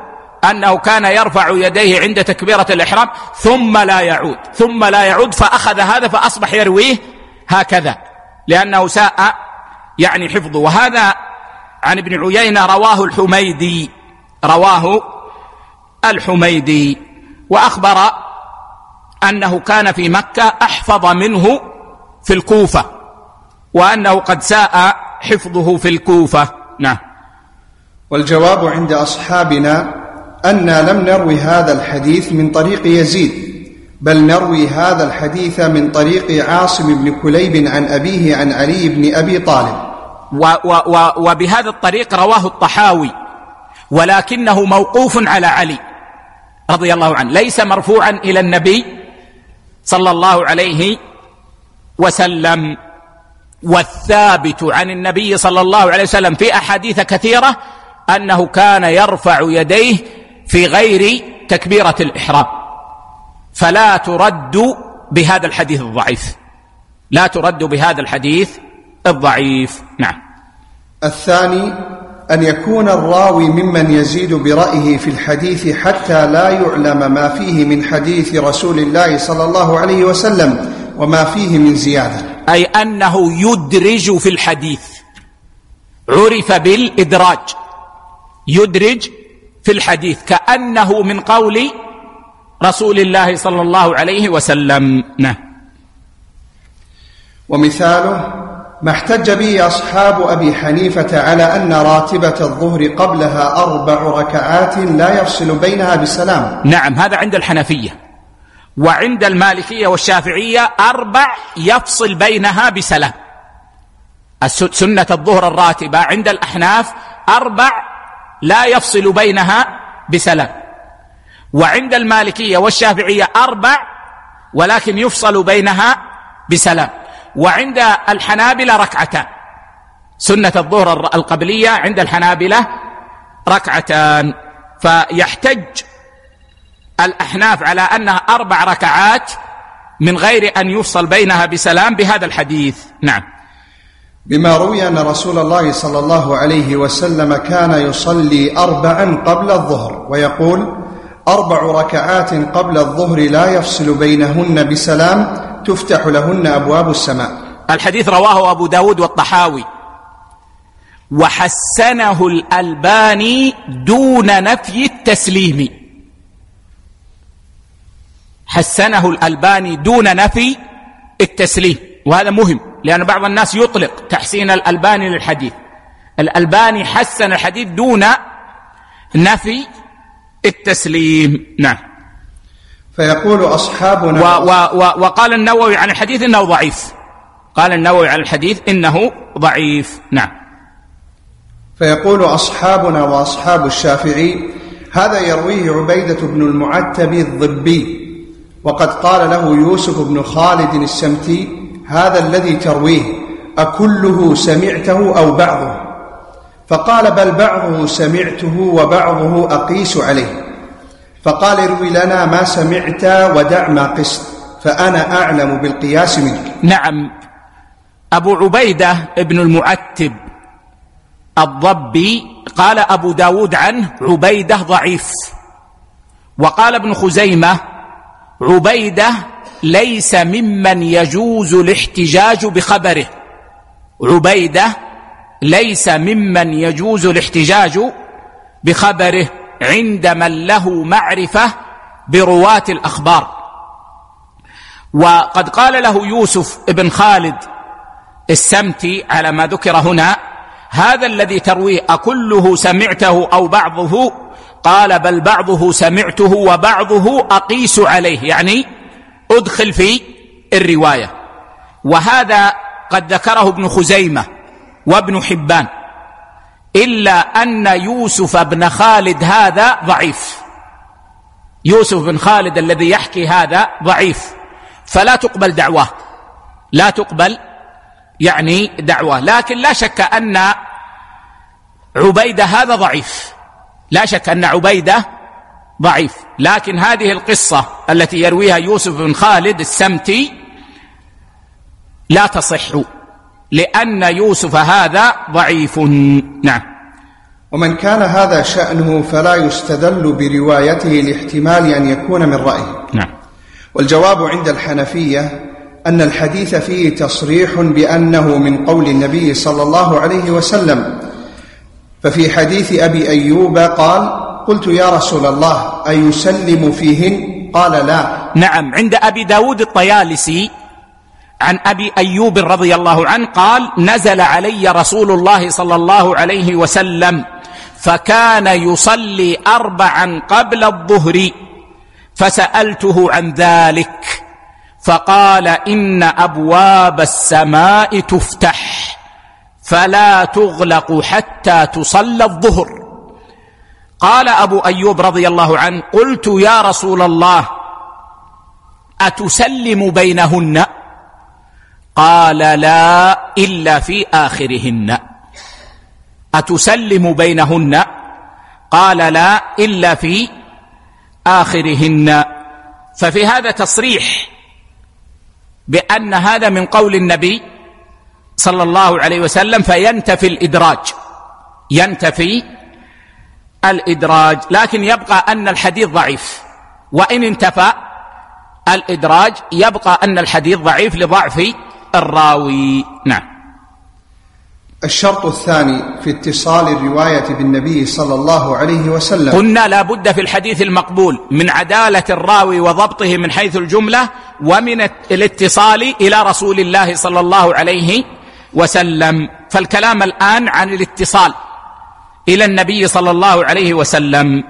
أنه كان يرفع يديه عند تكبيرة الإحرام ثم لا يعود ثم لا يعود، فأخذ هذا فأصبح يرويه هكذا لأنه ساء يعني حفظه. وهذا عن ابن عيينة رواه الحميدي رواه الحميدي وأخبر أنه كان في مكة أحفظ منه في الكوفة، وأنه قد ساء حفظه في الكوفة. نعم. والجواب عند أصحابنا أننا لم نروي هذا الحديث من طريق يزيد، بل نروي هذا الحديث من طريق عاصم بن كليب عن أبيه عن علي بن أبي طالب. و و و وبهذا الطريق رواه الطحاوي، ولكنه موقوف على علي رضي الله عنه، ليس مرفوعا إلى النبي صلى الله عليه وسلم. والثابت عن النبي صلى الله عليه وسلم في أحاديث كثيرة أنه كان يرفع يديه في غير تكبيرة الإحرام، فلا ترد بهذا الحديث الضعيف، لا ترد بهذا الحديث الضعيف. نعم. الثاني أن يكون الراوي ممن يزيد برأيه في الحديث حتى لا يعلم ما فيه من حديث رسول الله صلى الله عليه وسلم وما فيه من زيادة، أي أنه يدرج في الحديث، عرف بالإدراج، يدرج في الحديث كأنه من قول رسول الله صلى الله عليه وسلم. نعم. ومثاله ما احتج به أصحاب أبي حنيفة على أن راتبة الظهر قبلها أربع ركعات لا يفصل بينها بسلام. نعم، هذا عند الحنفية، وعند المالكية والشافعية أربع يفصل بينها بسلام. سنة الظهر الراتبة عند الأحناف أربع لا يفصل بينها بسلام، وعند المالكية والشافعية أربع ولكن يفصل بينها بسلام، وعند الحنابلة ركعتان. سنة الظهر القبلية عند الحنابلة ركعتان، فيحتج الأحناف على أنها أربع ركعات من غير أن يفصل بينها بسلام بهذا الحديث. نعم. بما روي أن رسول الله صلى الله عليه وسلم كان يصلي أربعا قبل الظهر ويقول أربع ركعات قبل الظهر لا يفصل بينهن بسلام تفتح لهن أبواب السماء. الحديث رواه أبو داود والطحاوي، وحسنه الألباني دون نفي التسليم. حسنه الألباني دون نفي التسليم، وهذا مهم لأن بعض الناس يطلق تحسين الألباني للحديث. الألباني حسن الحديث دون نفي التسليم. نعم. فيقول أصحابنا و و و وقال النووي عن الحديث إنه ضعيف، قال النووي عن الحديث إنه ضعيف. نعم. فيقول أصحابنا وأصحاب الشافعي هذا يرويه عبيدة بن المعتب الضبي، وقد قال له يوسف بن خالد السمتي هذا الذي ترويه أكله سمعته أو بعضه؟ فقال بل بعضه سمعته وبعضه أقيس عليه. فقال اروي لنا ما سمعت ودع ما قست، فأنا أعلم بالقياس منك. نعم. أبو عبيدة ابن المعتب الضبي قال أبو داود عنه عبيدة ضعيف، وقال ابن خزيمة عبيدة ليس ممن يجوز الاحتجاج بخبره. عبيدة ليس ممن يجوز الاحتجاج بخبره عند من له معرفة برواة الأخبار. وقد قال له يوسف ابن خالد السمتي على ما ذكر هنا هذا الذي ترويه أكله سمعته أو بعضه؟ قال بل بعضه سمعته وبعضه أقيس عليه، يعني أدخل في الرواية. وهذا قد ذكره ابن خزيمة وابن حبان، إلا أن يوسف بن خالد هذا ضعيف. يوسف بن خالد الذي يحكي هذا ضعيف، فلا تقبل دعواه، لا تقبل يعني دعواه. لكن لا شك أن عبيدة هذا ضعيف، لا شك أن عبيدة ضعيف، لكن هذه القصة التي يرويها يوسف بن خالد السمتي لا تصح، لأن يوسف هذا ضعيف. نعم. ومن كان هذا شأنه فلا يستدل بروايته لاحتمال أن يكون من رأيه. نعم. والجواب عند الحنفية أن الحديث فيه تصريح بأنه من قول النبي صلى الله عليه وسلم، ففي حديث أبي أيوب قال: قلت يا رسول الله أيسلم فيهن؟ قال لا. نعم. عند أبي داود الطيالسي عن أبي أيوب رضي الله عنه قال: نزل علي رسول الله صلى الله عليه وسلم فكان يصلي أربعا قبل الظهر فسألته عن ذلك فقال: إن أبواب السماء تفتح فلا تغلق حتى تصلى الظهر. قال أبو أيوب رضي الله عنه: قلت يا رسول الله أتسلم بينهن؟ قال: لا إلا في آخرهن. أتسلم بينهن؟ قال: لا إلا في آخرهن. ففي هذا تصريح بأن هذا من قول النبي صلى الله عليه وسلم، فينتفي الإدراج، ينتفي الإدراج. لكن يبقى أن الحديث ضعيف، وإن انتفى الإدراج يبقى أن الحديث ضعيف لضعف الراوي. نعم. الشرط الثاني في اتصال الرواية بالنبي صلى الله عليه وسلم، قلنا لا بد في الحديث المقبول من عدالة الراوي وضبطه من حيث الجملة، ومن الاتصال إلى رسول الله صلى الله عليه وسلم. فالكلام الآن عن الاتصال إلى النبي صلى الله عليه وسلم.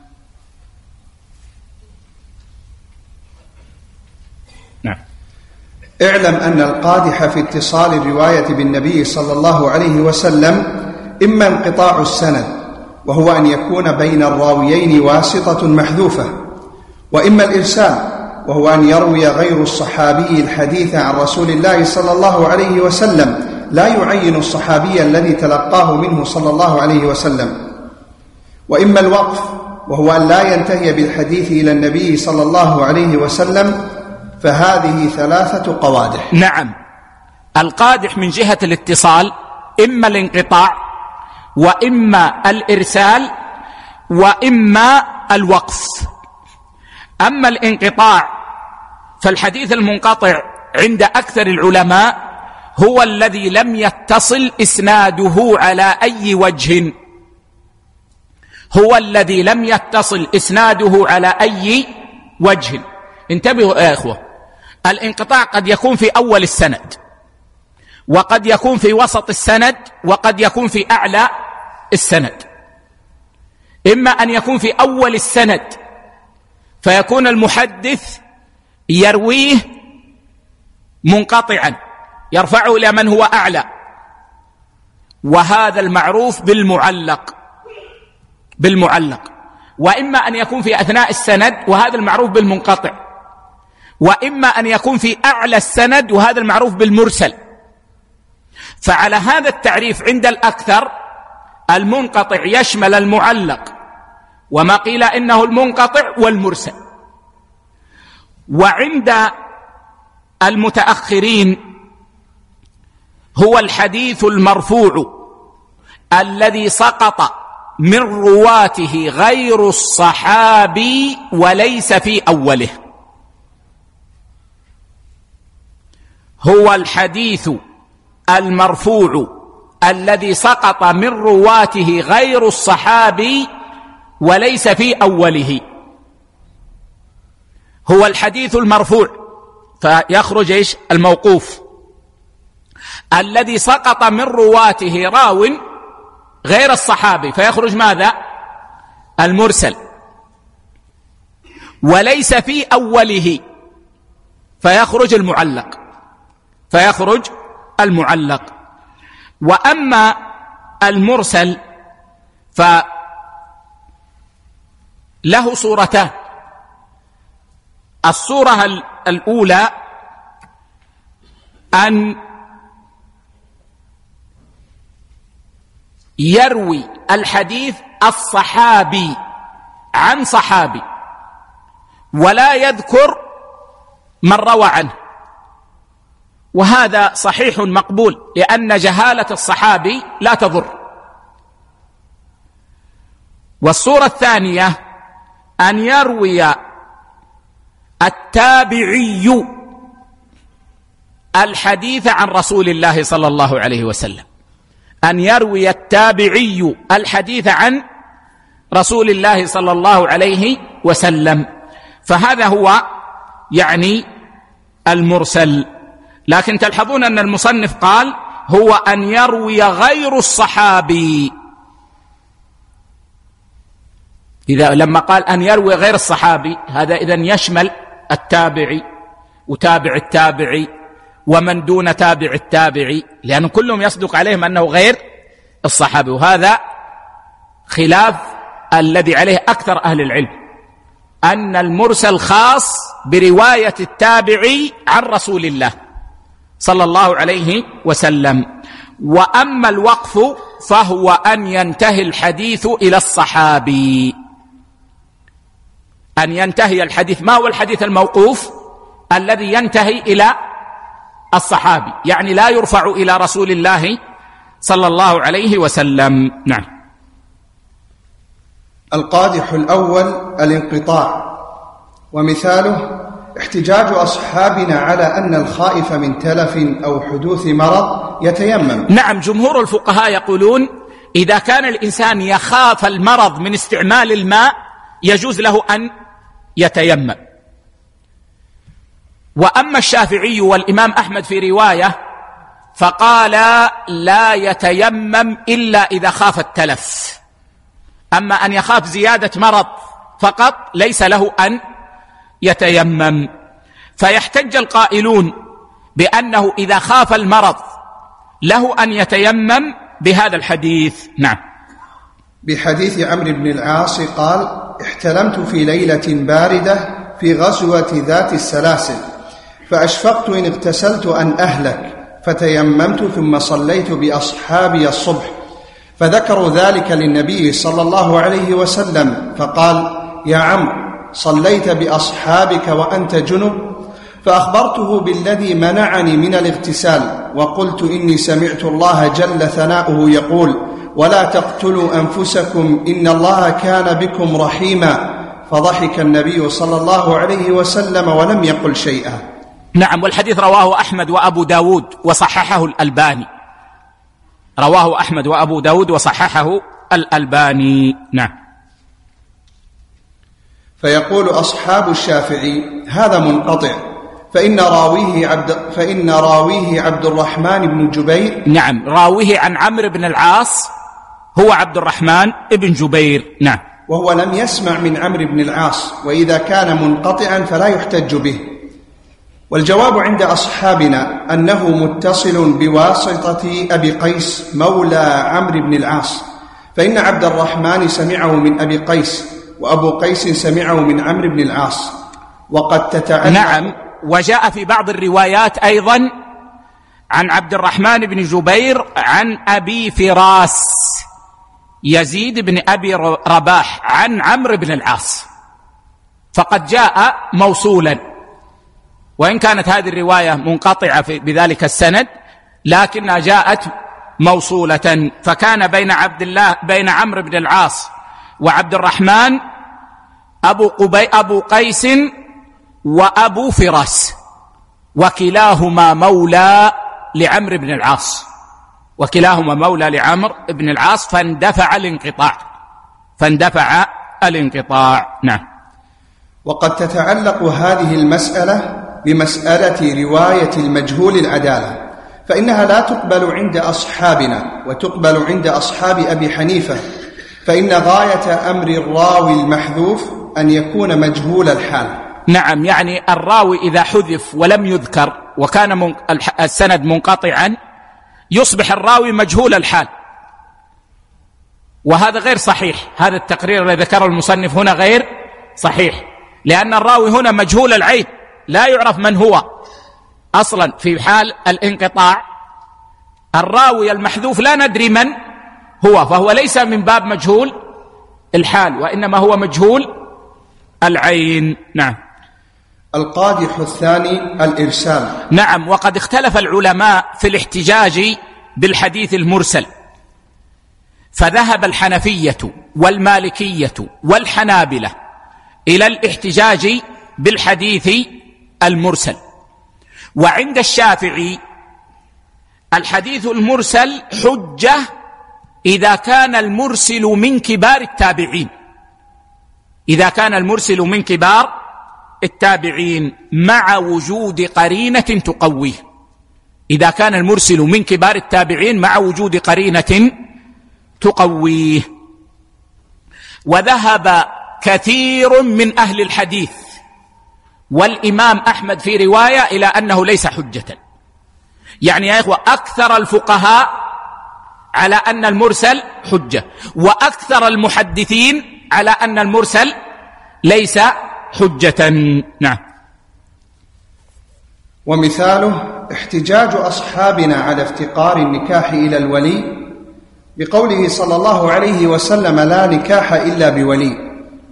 نعم. اعلم أن القادح في اتصال الرواية بالنبي صلى الله عليه وسلم إما انقطاع السند، وهو أن يكون بين الراويين واسطة محذوفة، وإما الإرسال، وهو أن يروي غير الصحابي الحديث عن رسول الله صلى الله عليه وسلم لا يعين الصحابي الذي تلقاه منه صلى الله عليه وسلم، وإما الوقف، وهو أن لا ينتهي بالحديث إلى النبي صلى الله عليه وسلم. فهذه ثلاثة قوادح. نعم. القادح من جهة الاتصال إما الانقطاع، وإما الإرسال، وإما الوقف. أما الانقطاع فالحديث المنقطع عند أكثر العلماء هو الذي لم يتصل إسناده على أي وجه، هو الذي لم يتصل إسناده على أي وجه. انتبهوا يا إخوة، الانقطاع قد يكون في أول السند، وقد يكون في وسط السند، وقد يكون في أعلى السند. إما أن يكون في أول السند فيكون المحدث يرويه منقطعا يرفعه إلى من هو أعلى، وهذا المعروف بالمعلق بالمعلق وإما أن يكون في أثناء السند، وهذا المعروف بالمنقطع، وإما أن يكون في أعلى السند، وهذا المعروف بالمرسل. فعلى هذا التعريف عند الأكثر المنقطع يشمل المعلق، وما قيل إنه المنقطع والمرسل. وعند المتأخرين هو الحديث المرفوع الذي سقط من رواته غير الصحابي وليس في أوله، هو الحديث المرفوع الذي سقط من رواته غير الصحابي وليس في أوله، هو الحديث المرفوع، فيخرج إيش؟ الموقوف الذي سقط من رواته راو غير الصحابي، فيخرج ماذا؟ المرسل. وليس في أوله فيخرج المعلق فيخرج المعلق. وأما المرسل فله صورتان. الصورة الأولى أن يروي الحديث الصحابي عن صحابي ولا يذكر من روى عنه، وهذا صحيح مقبول، لأن جهالة الصحابي لا تضر، والصورة الثانية أن يروي التابعي الحديث عن رسول الله صلى الله عليه وسلم، أن يروي التابعي الحديث عن رسول الله صلى الله عليه وسلم، فهذا هو يعني المرسل. لكن تلحظون أن المصنف قال هو أن يروي غير الصحابي، إذا لما قال أن يروي غير الصحابي هذا إذن يشمل التابعي وتابع التابعي ومن دون تابع التابعي، لأن كلهم يصدق عليهم أنه غير الصحابي، وهذا خلاف الذي عليه أكثر أهل العلم، أن المرسل خاص برواية التابعي عن رسول الله صلى الله عليه وسلم. وأما الوقف فهو أن ينتهي الحديث إلى الصحابي، أن ينتهي الحديث. ما هو الحديث الموقوف؟ الذي ينتهي إلى الصحابي، يعني لا يرفع إلى رسول الله صلى الله عليه وسلم. نعم. القادح الأول الانقطاع، ومثاله احتجاج أصحابنا على أن الخائف من تلف أو حدوث مرض يتيمم. نعم، جمهور الفقهاء يقولون إذا كان الإنسان يخاف المرض من استعمال الماء يجوز له أن يتيمم. وأما الشافعي والإمام أحمد في رواية فقال لا يتيمم إلا إذا خاف التلف، أما أن يخاف زيادة مرض فقط ليس له أن يتيمم. فيحتج القائلون بأنه إذا خاف المرض له أن يتيمم بهذا الحديث. نعم. بحديث عمرو بن العاص قال احتلمت في ليلة باردة في غزوة ذات السلاسل فأشفقت إن اغتسلت أن أهلك فتيممت ثم صليت بأصحابي الصبح، فذكروا ذلك للنبي صلى الله عليه وسلم فقال يا عم صليت بأصحابك وأنت جنب؟ فأخبرته بالذي منعني من الاغتسال وقلت إني سمعت الله جل ثناؤه يقول ولا تقتلوا أنفسكم إن الله كان بكم رحيما، فضحك النبي صلى الله عليه وسلم ولم يقل شيئا. نعم. والحديث رواه أحمد وأبو داود وصححه الألباني، رواه أحمد وأبو داود وصححه الألباني. نعم. فيقول أصحاب الشافعي هذا منقطع، فإن راويه عبد, فإن راويه عبد الرحمن بن جبير. نعم، راويه عن عمرو بن العاص هو عبد الرحمن بن جبير. نعم. وهو لم يسمع من عمرو بن العاص، وإذا كان منقطعا فلا يحتج به. والجواب عند أصحابنا أنه متصل بواسطة أبي قيس مولى عمرو بن العاص، فإن عبد الرحمن سمعه من أبي قيس وأبو قيس سمعه من عمرو بن العاص. وقد تتعلق. نعم. وجاء في بعض الروايات أيضا عن عبد الرحمن بن جبير عن أبي فراس يزيد بن أبي رباح عن عمرو بن العاص، فقد جاء موصولا، وإن كانت هذه الرواية منقطعة بذلك السند لكنها جاءت موصولة. فكان بين عبد الله بين عمرو بن العاص وعبد الرحمن أبو, قبي أبو قيس وأبو فراس، وكلاهما مولى لعمرو بن العاص، وكلاهما مولى لعمرو بن العاص، فاندفع الانقطاع فاندفع الانقطاع. نعم. وقد تتعلق هذه المسألة بمسألة رواية المجهول العدالة، فإنها لا تقبل عند أصحابنا وتقبل عند أصحاب أبي حنيفة، فإن غاية أمر الراوي المحذوف أن يكون مجهول الحال. نعم، يعني الراوي إذا حذف ولم يذكر وكان السند منقطعا يصبح الراوي مجهول الحال، وهذا غير صحيح. هذا التقرير الذي ذكره المصنف هنا غير صحيح، لأن الراوي هنا مجهول العين لا يعرف من هو أصلا. في حال الانقطاع الراوي المحذوف لا ندري من هو، فهو ليس من باب مجهول الحال، وإنما هو مجهول العين. نعم. القادح الثاني الإرسال. نعم. وقد اختلف العلماء في الاحتجاج بالحديث المرسل، فذهب الحنفية والمالكية والحنابلة إلى الاحتجاج بالحديث المرسل. وعند الشافعي الحديث المرسل حجة إذا كان المرسل من كبار التابعين، إذا كان المرسل من كبار التابعين مع وجود قرينة تقويه، إذا كان المرسل من كبار التابعين مع وجود قرينة تقويه. وذهب كثير من أهل الحديث والإمام أحمد في رواية إلى أنه ليس حجة. يعني يا إخوة أكثر الفقهاء على أن المرسل حجة، وأكثر المحدثين على أن المرسل ليس حجة. نعم. ومثاله احتجاج أصحابنا على افتقار النكاح إلى الولي بقوله صلى الله عليه وسلم: لا نكاح إلا بولي.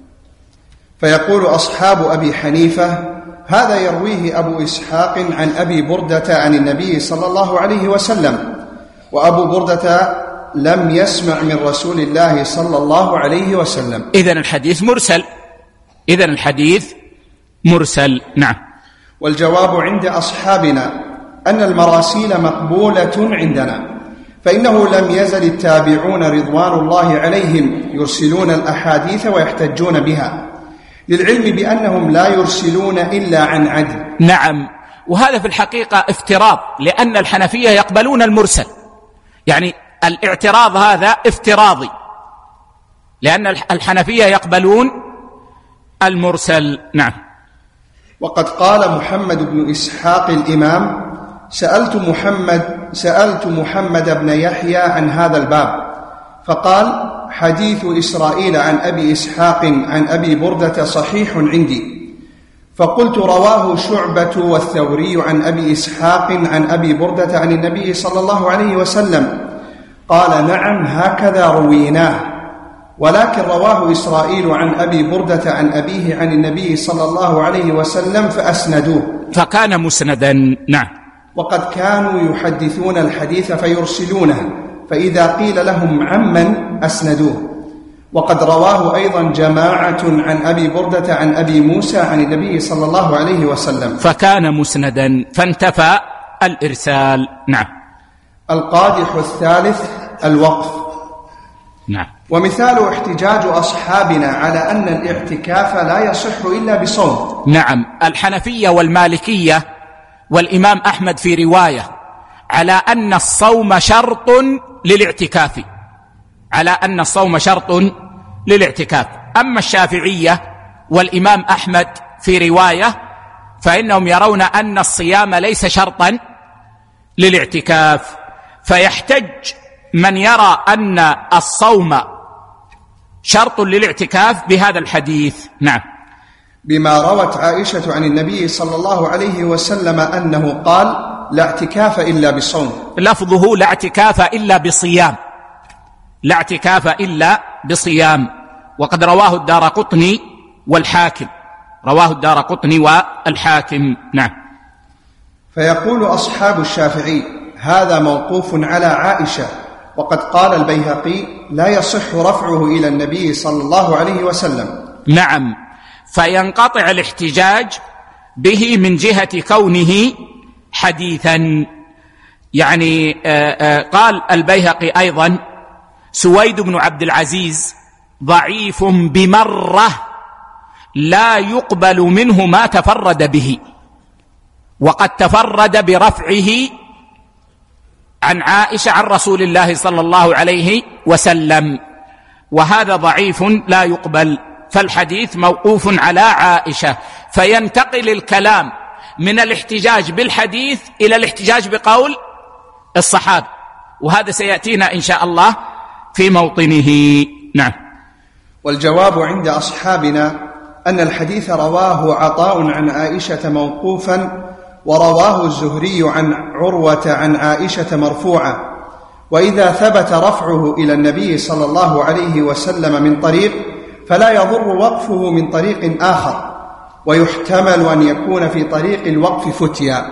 فيقول أصحاب أبي حنيفة: هذا يرويه أبو إسحاق عن أبي بردة عن النبي صلى الله عليه وسلم، وأبو بردة لم يسمع من رسول الله صلى الله عليه وسلم. إذن الحديث مرسل، إذن الحديث مرسل. نعم. والجواب عند أصحابنا أن المراسيل مقبولة عندنا، فإنه لم يزل التابعون رضوان الله عليهم يرسلون الأحاديث ويحتجون بها، للعلم بأنهم لا يرسلون إلا عن عدل. نعم. وهذا في الحقيقة افتراض، لأن الحنفية يقبلون المرسل، يعني الاعتراض هذا افتراضي، لأن الحنفية يقبلون المرسل. نعم. وقد قال محمد بن إسحاق الإمام: سألت محمد سألت محمد بن يحيى عن هذا الباب، فقال: حديث إسرائيل عن أبي إسحاق عن أبي بردة صحيح عندي. فقلت: رواه شعبة والثوري عن أبي إسحاق عن أبي بردة عن النبي صلى الله عليه وسلم. قال: نعم، هكذا رويناه، ولكن رواه إسرائيل عن أبي بردة عن أبيه عن النبي صلى الله عليه وسلم فأسندوه، فكان مسندا. نعم. وقد كانوا يحدثون الحديث فيرسلونه، فإذا قيل لهم عمن أسندوه. وقد رواه أيضا جماعة عن أبي بردة عن أبي موسى عن النبي صلى الله عليه وسلم، فكان مسندا، فانتفى الإرسال. نعم. القادح الثالث الوقف. نعم. ومثال احتجاج أصحابنا على أن الاعتكاف لا يصح إلا بصوم. نعم. الحنفية والمالكية والإمام أحمد في رواية على أن الصوم شرط للاعتكاف، على أن الصوم شرط للاعتكاف. أما الشافعية والإمام أحمد في رواية فإنهم يرون أن الصيام ليس شرطا للاعتكاف، فيحتج من يرى أن الصوم شرط للاعتكاف بهذا الحديث. نعم. بما روت عائشة عن النبي صلى الله عليه وسلم أنه قال: لا اعتكاف إلا بصوم. لفظه لا اعتكاف إلا بصيام، لا اعتكاف إلا بصيام. وقد رواه الدارقطني والحاكم، رواه الدارقطني والحاكم. نعم. فيقول أصحاب الشافعي: هذا موقوف على عائشة، وقد قال البيهقي: لا يصح رفعه إلى النبي صلى الله عليه وسلم. نعم. فينقطع الاحتجاج به من جهة كونه حديثا. يعني آآ آآ قال البيهقي أيضا: سويد بن عبد العزيز ضعيف بمرة لا يقبل منه ما تفرد به، وقد تفرد برفعه عن عائشة عن رسول الله صلى الله عليه وسلم، وهذا ضعيف لا يقبل، فالحديث موقوف على عائشة. فينتقل الكلام من الاحتجاج بالحديث إلى الاحتجاج بقول الصحابة، وهذا سيأتينا إن شاء الله في موطنه. نعم. والجواب عند أصحابنا أن الحديث رواه عطاء عن عائشة موقوفا، ورواه الزهري عن عروة عن عائشة مرفوعا. وإذا ثبت رفعه إلى النبي صلى الله عليه وسلم من طريق فلا يضر وقفه من طريق آخر، ويحتمل أن يكون في طريق الوقف فتيا.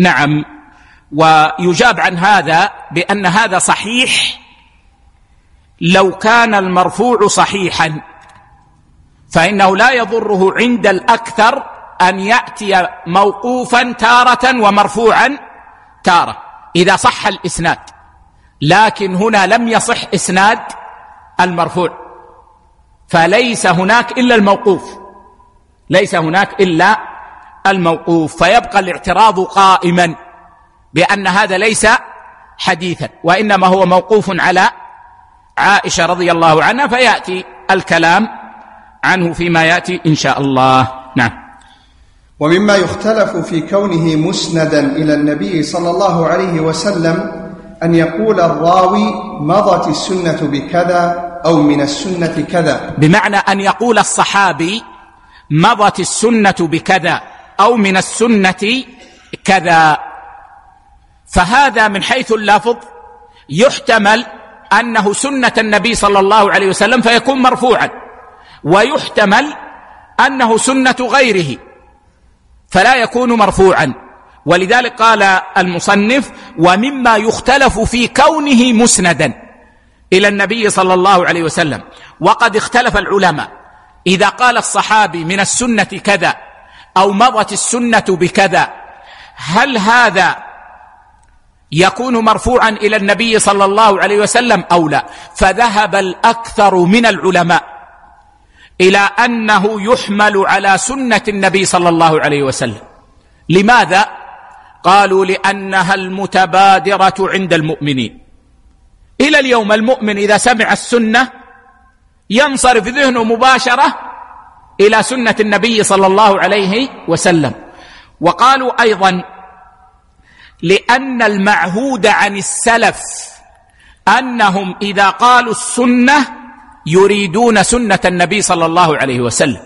نعم. ويجاب عن هذا بأن هذا صحيح لو كان المرفوع صحيحا فإنه لا يضره عند الأكثر أن يأتي موقوفا تارة ومرفوعا تارة إذا صح الإسناد، لكن هنا لم يصح إسناد المرفوع، فليس هناك إلا الموقوف، ليس هناك إلا الموقوف، فيبقى الاعتراض قائما بأن هذا ليس حديثا وإنما هو موقوف على عائشة رضي الله عنها، فيأتي الكلام عنه فيما يأتي إن شاء الله. نعم. ومما يختلف في كونه مسندا إلى النبي صلى الله عليه وسلم أن يقول الراوي مضت السنة بكذا أو من السنة كذا، بمعنى أن يقول الصحابي مضت السنة بكذا أو من السنة كذا، فهذا من حيث اللفظ يحتمل أنه سنة النبي صلى الله عليه وسلم فيكون مرفوعا، ويحتمل أنه سنة غيره فلا يكون مرفوعا، ولذلك قال المصنف ومما يختلف في كونه مسندا إلى النبي صلى الله عليه وسلم. وقد اختلف العلماء إذا قال الصحابي من السنة كذا أو مضت السنة بكذا هل هذا يكون مرفوعا إلى النبي صلى الله عليه وسلم أو لا؟ فذهب الأكثر من العلماء إلى أنه يحمل على سنة النبي صلى الله عليه وسلم. لماذا؟ قالوا لأنها المتبادرة عند المؤمنين. إلى اليوم المؤمن إذا سمع السنة ينصرف ذهنه مباشرة إلى سنة النبي صلى الله عليه وسلم. وقالوا أيضا لأن المعهود عن السلف أنهم إذا قالوا السنة يريدون سنة النبي صلى الله عليه وسلم،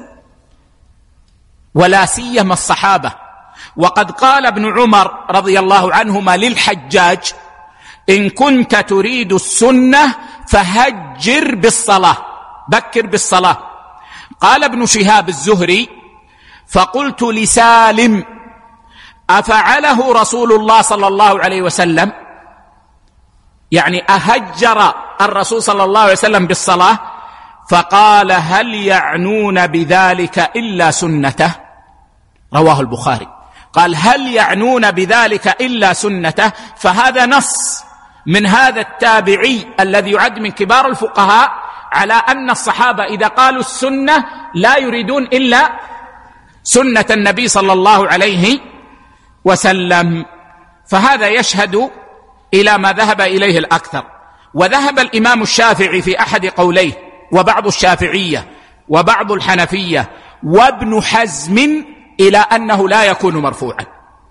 ولا سيما الصحابة. وقد قال ابن عمر رضي الله عنهما للحجاج إن كنت تريد السنة فهجر بالصلاة، بكر بالصلاة. قال ابن شهاب الزهري فقلت لسالم أفعله رسول الله صلى الله عليه وسلم، يعني أهجر الرسول صلى الله عليه وسلم بالصلاة؟ فقال هل يعنون بذلك إلا سنته؟ رواه البخاري. قال هل يعنون بذلك إلا سنته، فهذا نص من هذا التابعي الذي يعد من كبار الفقهاء على أن الصحابة إذا قالوا السنة لا يريدون إلا سنة النبي صلى الله عليه وسلم. فهذا يشهد إلى ما ذهب إليه الأكثر. وذهب الإمام الشافعي في أحد قوليه وبعض الشافعية وبعض الحنفية وابن حزم إلى أنه لا يكون مرفوعا،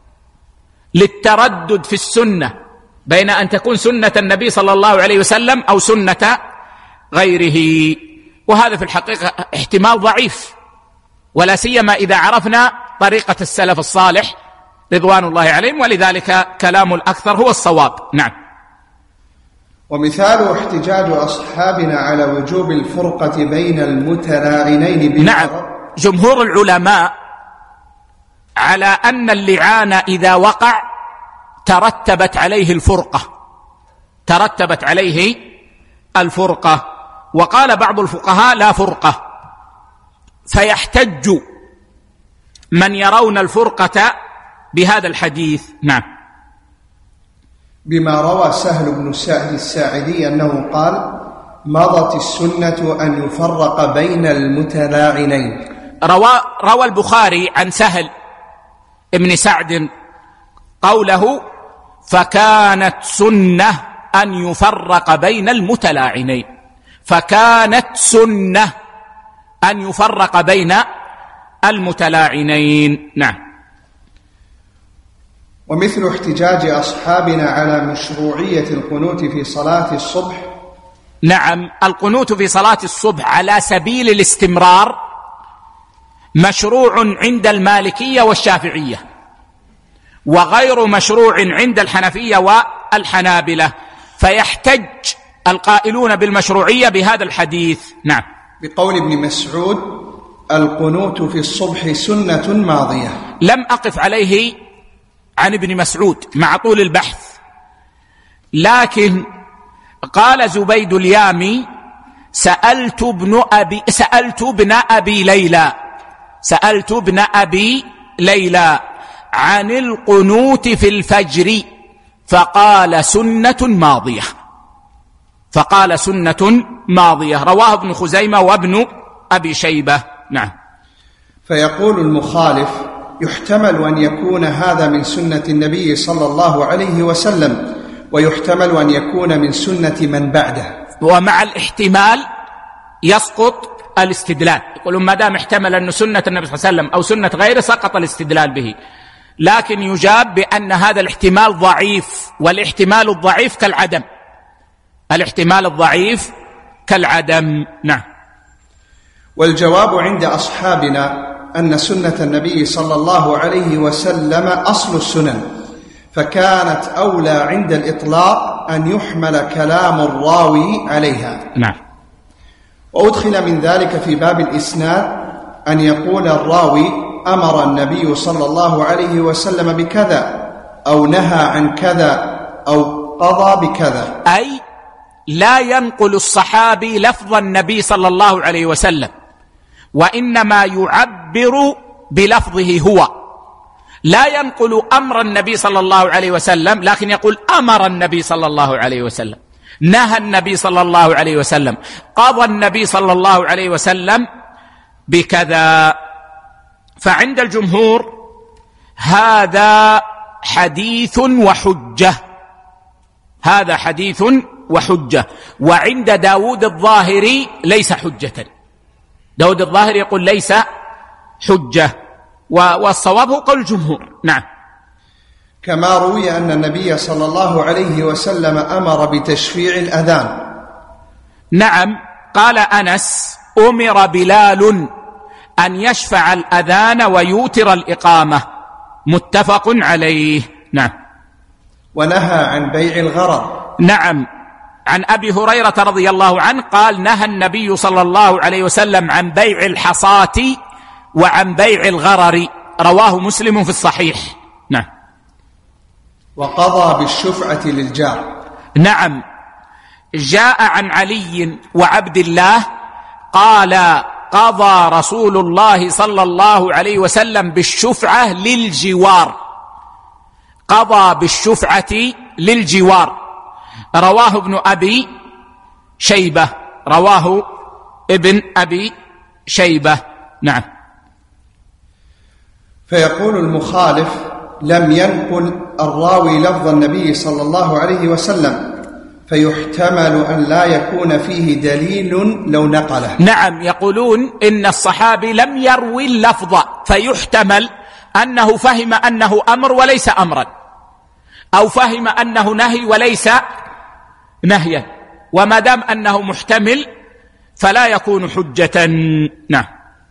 للتردد في السنة بين أن تكون سنة النبي صلى الله عليه وسلم أو سنة غيره. وهذا في الحقيقة احتمال ضعيف، ولا سيما إذا عرفنا طريقة السلف الصالح رضوان الله عليهم، ولذلك كلام الأكثر هو الصواب. نعم. ومثال احتجاج أصحابنا على وجوب الفرقة بين المتلاعنين بما نعم، جمهور العلماء على أن اللعان إذا وقع ترتبت عليه الفرقة، ترتبت عليه الفرقة. وقال بعض الفقهاء لا فرقة، فيحتج من يرون الفرقة بهذا الحديث. نعم. بما روى سهل بن سعد الساعدي أنه قال مضت السنة أن يفرق بين المتلاعنين. روى, روى البخاري عن سهل ابن سعد قوله فكانت سنة أن يفرق بين المتلاعنين، فكانت سنة أن يفرق بين المتلاعنين. نعم. ومثل احتجاج أصحابنا على مشروعية القنوت في صلاة الصبح. نعم، القنوت في صلاة الصبح على سبيل الاستمرار مشروع عند المالكية والشافعية، وغير مشروع عند الحنفية والحنابلة، فيحتج القائلون بالمشروعية بهذا الحديث. نعم. بقول ابن مسعود القنوت في الصبح سنة ماضية. لم أقف عليه عن ابن مسعود مع طول البحث، لكن قال زبيد اليامي: سألت ابن أبي سألت ابن أبي ليلى سألت ابن أبي ليلى عن القنوت في الفجر فقال سنة ماضية فقال سنة ماضية رواه ابن خزيمة وابن أبي شيبة. نعم. فيقول المخالف: يحتمل أن يكون هذا من سنة النبي صلى الله عليه وسلم، ويحتمل أن يكون من سنة من بعده. ومع الاحتمال يسقط الاستدلال. يقولون ما دام احتمل أن سنة النبي صلى الله عليه وسلم أو سنة غيره سقط الاستدلال به، لكن يجاب بأن هذا الاحتمال ضعيف، والاحتمال الضعيف كالعدم الاحتمال الضعيف كالعدم. نعم. والجواب عند أصحابنا أن سنة النبي صلى الله عليه وسلم أصل السنن، فكانت أولى عند الإطلاق أن يحمل كلام الراوي عليها. نعم. وأدخل من ذلك في باب الإسناد أن يقول الراوي: أمر النبي صلى الله عليه وسلم بكذا، أو نهى عن كذا، أو قضى بكذا، أي لا ينقل الصحابي لفظ النبي صلى الله عليه وسلم، وإنما يعبر بلفظه هو. لا ينقل أمر النبي صلى الله عليه وسلم، لكن يقول أمر النبي صلى الله عليه وسلم، نهى النبي صلى الله عليه وسلم، قضى النبي صلى الله عليه وسلم بكذا. فعند الجمهور هذا حديث وحجة هذا حديث وحجة وعند داود الظاهري ليس حجة. داود الظاهري يقول ليس حجة، والصواب هو قول الجمهور. نعم. كما روي أن النبي صلى الله عليه وسلم أمر بتشفيع الأذان. نعم. قال أنس: أمر بلال أن يشفع الأذان ويوتر الإقامة، متفق عليه. نعم. ونهى عن بيع الغرر. نعم. عن أبي هريرة رضي الله عنه قال: نهى النبي صلى الله عليه وسلم عن بيع الحصاة وعن بيع الغرر، رواه مسلم في الصحيح. نعم. وقضى بالشفعة للجار. نعم. جاء عن علي وعبد الله قال: قضى رسول الله صلى الله عليه وسلم بالشفعة للجوار قضى بالشفعة للجوار رواه ابن أبي شيبة رواه ابن أبي شيبة. نعم. فيقول المخالف: لم ينقل الراوي لفظ النبي صلى الله عليه وسلم، فيحتمل أن لا يكون فيه دليل لو نقله. نعم. يقولون إن الصحابي لم يروي اللفظ، فيحتمل أنه فهم أنه أمر وليس أمرا، أو فهم أنه نهي وليس نهيا، وما دام أنه محتمل فلا يكون حجة. نعم.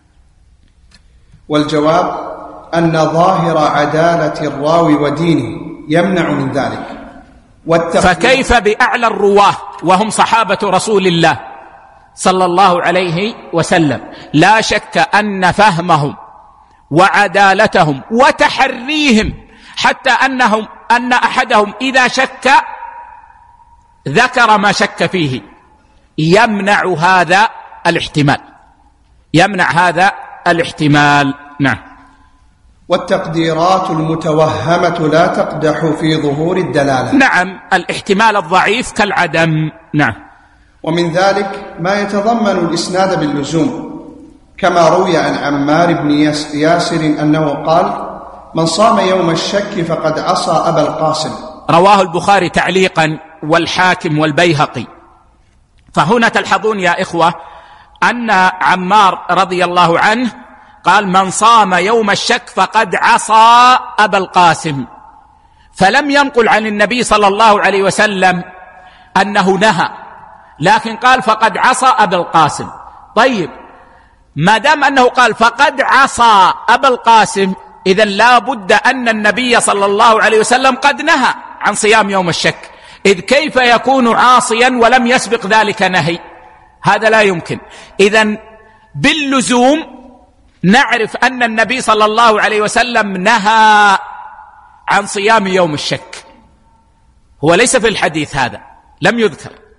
والجواب أن ظاهر عدالة الراوي ودينه يمنع من ذلك. فكيف بأعلى الرواه وهم صحابة رسول الله صلى الله عليه وسلم؟ لا شك أن فهمهم وعدالتهم وتحريهم، حتى أنهم أن أحدهم إذا شك ذكر ما شك فيه، يمنع هذا الاحتمال يمنع هذا الاحتمال. نعم. والتقديرات المتوهمة لا تقدح في ظهور الدلالة. نعم. الاحتمال الضعيف كالعدم. نعم. ومن ذلك ما يتضمن الإسناد باللزوم، كما روي عن عمار بن ياسر أنه قال: من صام يوم الشك فقد عصى أبا القاسم، رواه البخاري تعليقا والحاكم والبيهقي. فهنا تلحظون يا إخوة أن عمار رضي الله عنه قال: من صام يوم الشك فقد عصى أبا القاسم، فلم ينقل عن النبي صلى الله عليه وسلم أنه نهى، لكن قال فقد عصى أبا القاسم. طيب، ما دام أنه قال فقد عصى أبا القاسم، إذن لا بد أن النبي صلى الله عليه وسلم قد نهى عن صيام يوم الشك، إذ كيف يكون عاصيا ولم يسبق ذلك نهي؟ هذا لا يمكن. إذن باللزوم نعرف أن النبي صلى الله عليه وسلم نهى عن صيام يوم الشك، هو ليس في الحديث هذا، لم يذكر،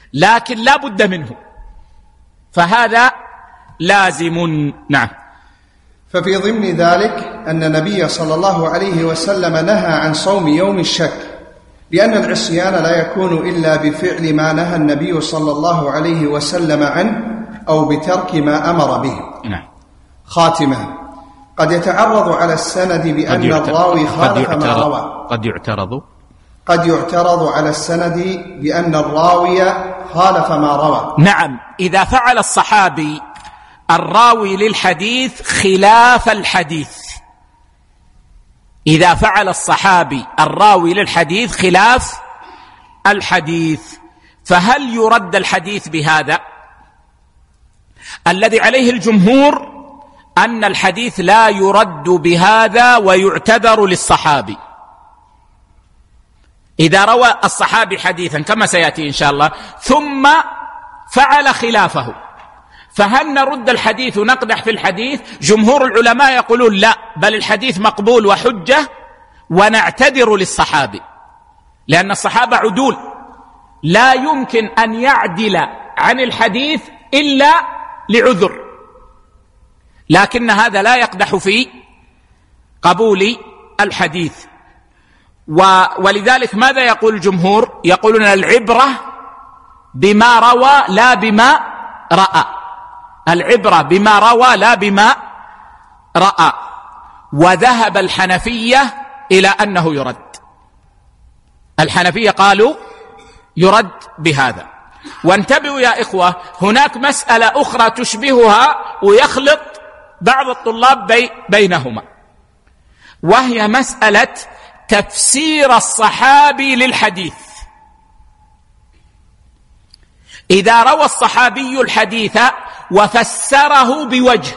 لكن لا بد منه، فهذا لازم. نعم. ففي ضمن ذلك أن النبي صلى الله عليه وسلم نهى عن صوم يوم الشك، لأن العصيان لا يكون إلا بفعل ما نهى النبي صلى الله عليه وسلم عنه أو بترك ما أمر به. نعم. خاتمة: قد يتعرض على السند بأن الراوي خالف ما روى. قد يعترض قد يعترض على السند بأن الراوي خالف ما روى. نعم. إذا فعل الصحابي الراوي للحديث خلاف الحديث، إذا فعل الصحابي الراوي للحديث خلاف الحديث، فهل يرد الحديث بهذا؟ الذي عليه الجمهور أن الحديث لا يرد بهذا ويعتذر للصحابي. إذا روى الصحابي حديثا كما سيأتي إن شاء الله ثم فعل خلافه، فهل نرد الحديث ونقدح في الحديث؟ جمهور العلماء يقولون لا، بل الحديث مقبول وحجة ونعتذر للصحابي، لأن الصحابة عدول، لا يمكن أن يعدل عن الحديث إلا لعذر، لكن هذا لا يقدح في قبول الحديث. ولذلك ماذا يقول الجمهور؟ يقولون العبرة بما روى لا بما رأى، العبرة بما روى لا بما رأى. وذهب الحنفية إلى أنه يرد، الحنفية قالوا يرد بهذا. وانتبهوا يا إخوة، هناك مسألة أخرى تشبهها ويخلط بعض الطلاب بي بينهما، وهي مسألة تفسير الصحابي للحديث. إذا روى الصحابي الحديث وفسره بوجه،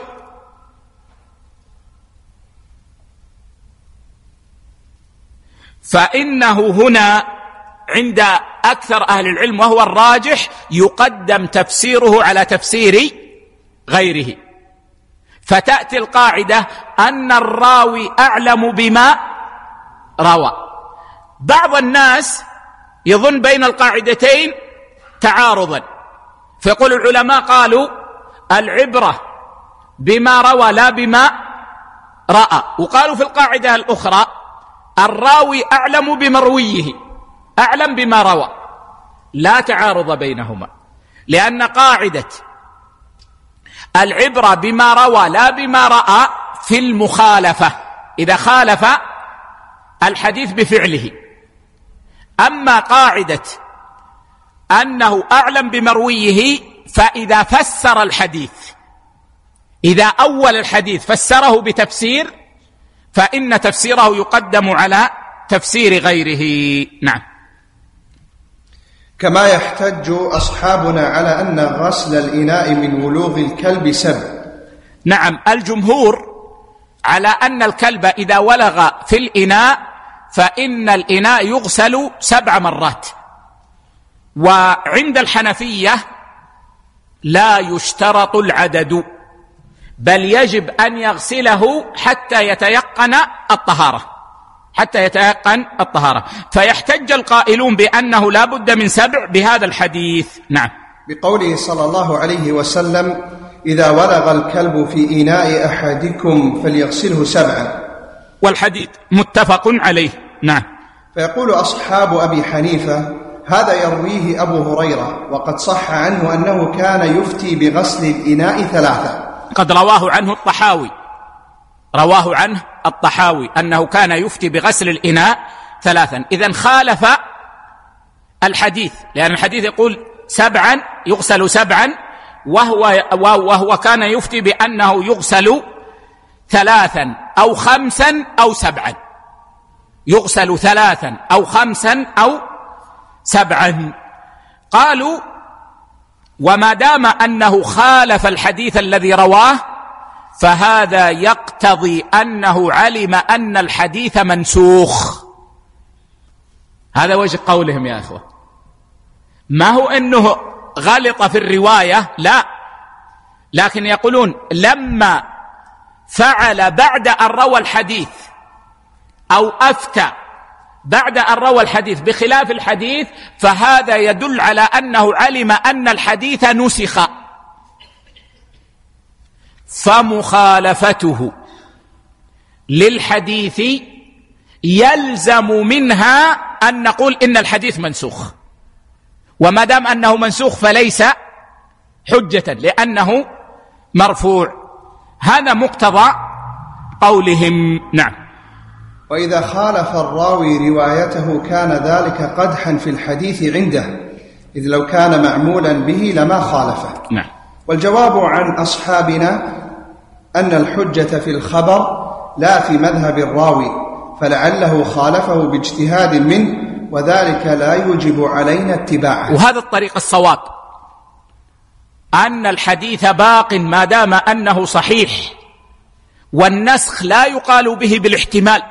فإنه هنا عند أكثر أهل العلم وهو الراجح يقدم تفسيره على تفسير غيره، فتأتي القاعدة أن الراوي أعلم بما روى. بعض الناس يظن بين القاعدتين تعارضا، فيقول العلماء قالوا العبرة بما روى لا بما رأى، وقالوا في القاعدة الأخرى الراوي أعلم بمرويه، أعلم بما روى. لا تعارض بينهما، لأن قاعدة العبرة بما روى لا بما رأى في المخالفة، إذا خالف الحديث بفعله. أما قاعدة أنه أعلم بمرويه فإذا فسر الحديث، إذا أول الحديث فسره بتفسير فإن تفسيره يقدم على تفسير غيره. نعم. كما يحتج أصحابنا على أن غسل الإناء من ولوغ الكلب سب. نعم، الجمهور على أن الكلب إذا ولغ في الإناء فإن الإناء يغسل سبع مرات، وعند الحنفية لا يشترط العدد، بل يجب أن يغسله حتى يتيقن الطهارة، حتى يتيقن الطهارة. فيحتج القائلون بأنه لا بد من سبع بهذا الحديث. نعم. بقوله صلى الله عليه وسلم: إذا ولغ الكلب في إناء أحدكم فليغسله سبعا، والحديث متفق عليه. نعم. فيقول أصحاب أبي حنيفة: هذا يرويه أبو هريرة، وقد صح عنه أنه كان يفتي بغسل الإناء ثلاثة. قد رواه عنه الطحاوي، رواه عنه الطحاوي أنه كان يفتي بغسل الإناء ثلاثا. إذن خالف الحديث، لأن الحديث يقول سبعا يغسل سبعا، وهو, وهو كان يفتي بأنه يغسل ثلاثا أو خمسا أو سبعا، يغسل ثلاثا أو خمسا أو سبعا. قالوا وما دام أنه خالف الحديث الذي رواه فهذا يقتضي أنه علم أن الحديث منسوخ. هذا وجه قولهم يا أخوة، ما هو أنه غلط في الرواية، لا، لكن يقولون لما فعل بعد أن روى الحديث أو أفتى بعد أن روى الحديث بخلاف الحديث، فهذا يدل على أنه علم أن الحديث نسخ، فمخالفته للحديث يلزم منها أن نقول إن الحديث منسوخ، وما دام أنه منسوخ فليس حجة لأنه مرفوع. هذا مقتضى قولهم. نعم. وإذا خالف الراوي روايته كان ذلك قدحا في الحديث عنده، إذ لو كان معمولا به لما خالفه. نعم. والجواب عن أصحابنا أن الحجة في الخبر لا في مذهب الراوي، فلعله خالفه باجتهاد منه، وذلك لا يوجب علينا اتباعه. وهذا الطريق الصواب، أن الحديث باق ما دام أنه صحيح، والنسخ لا يقال به بالاحتمال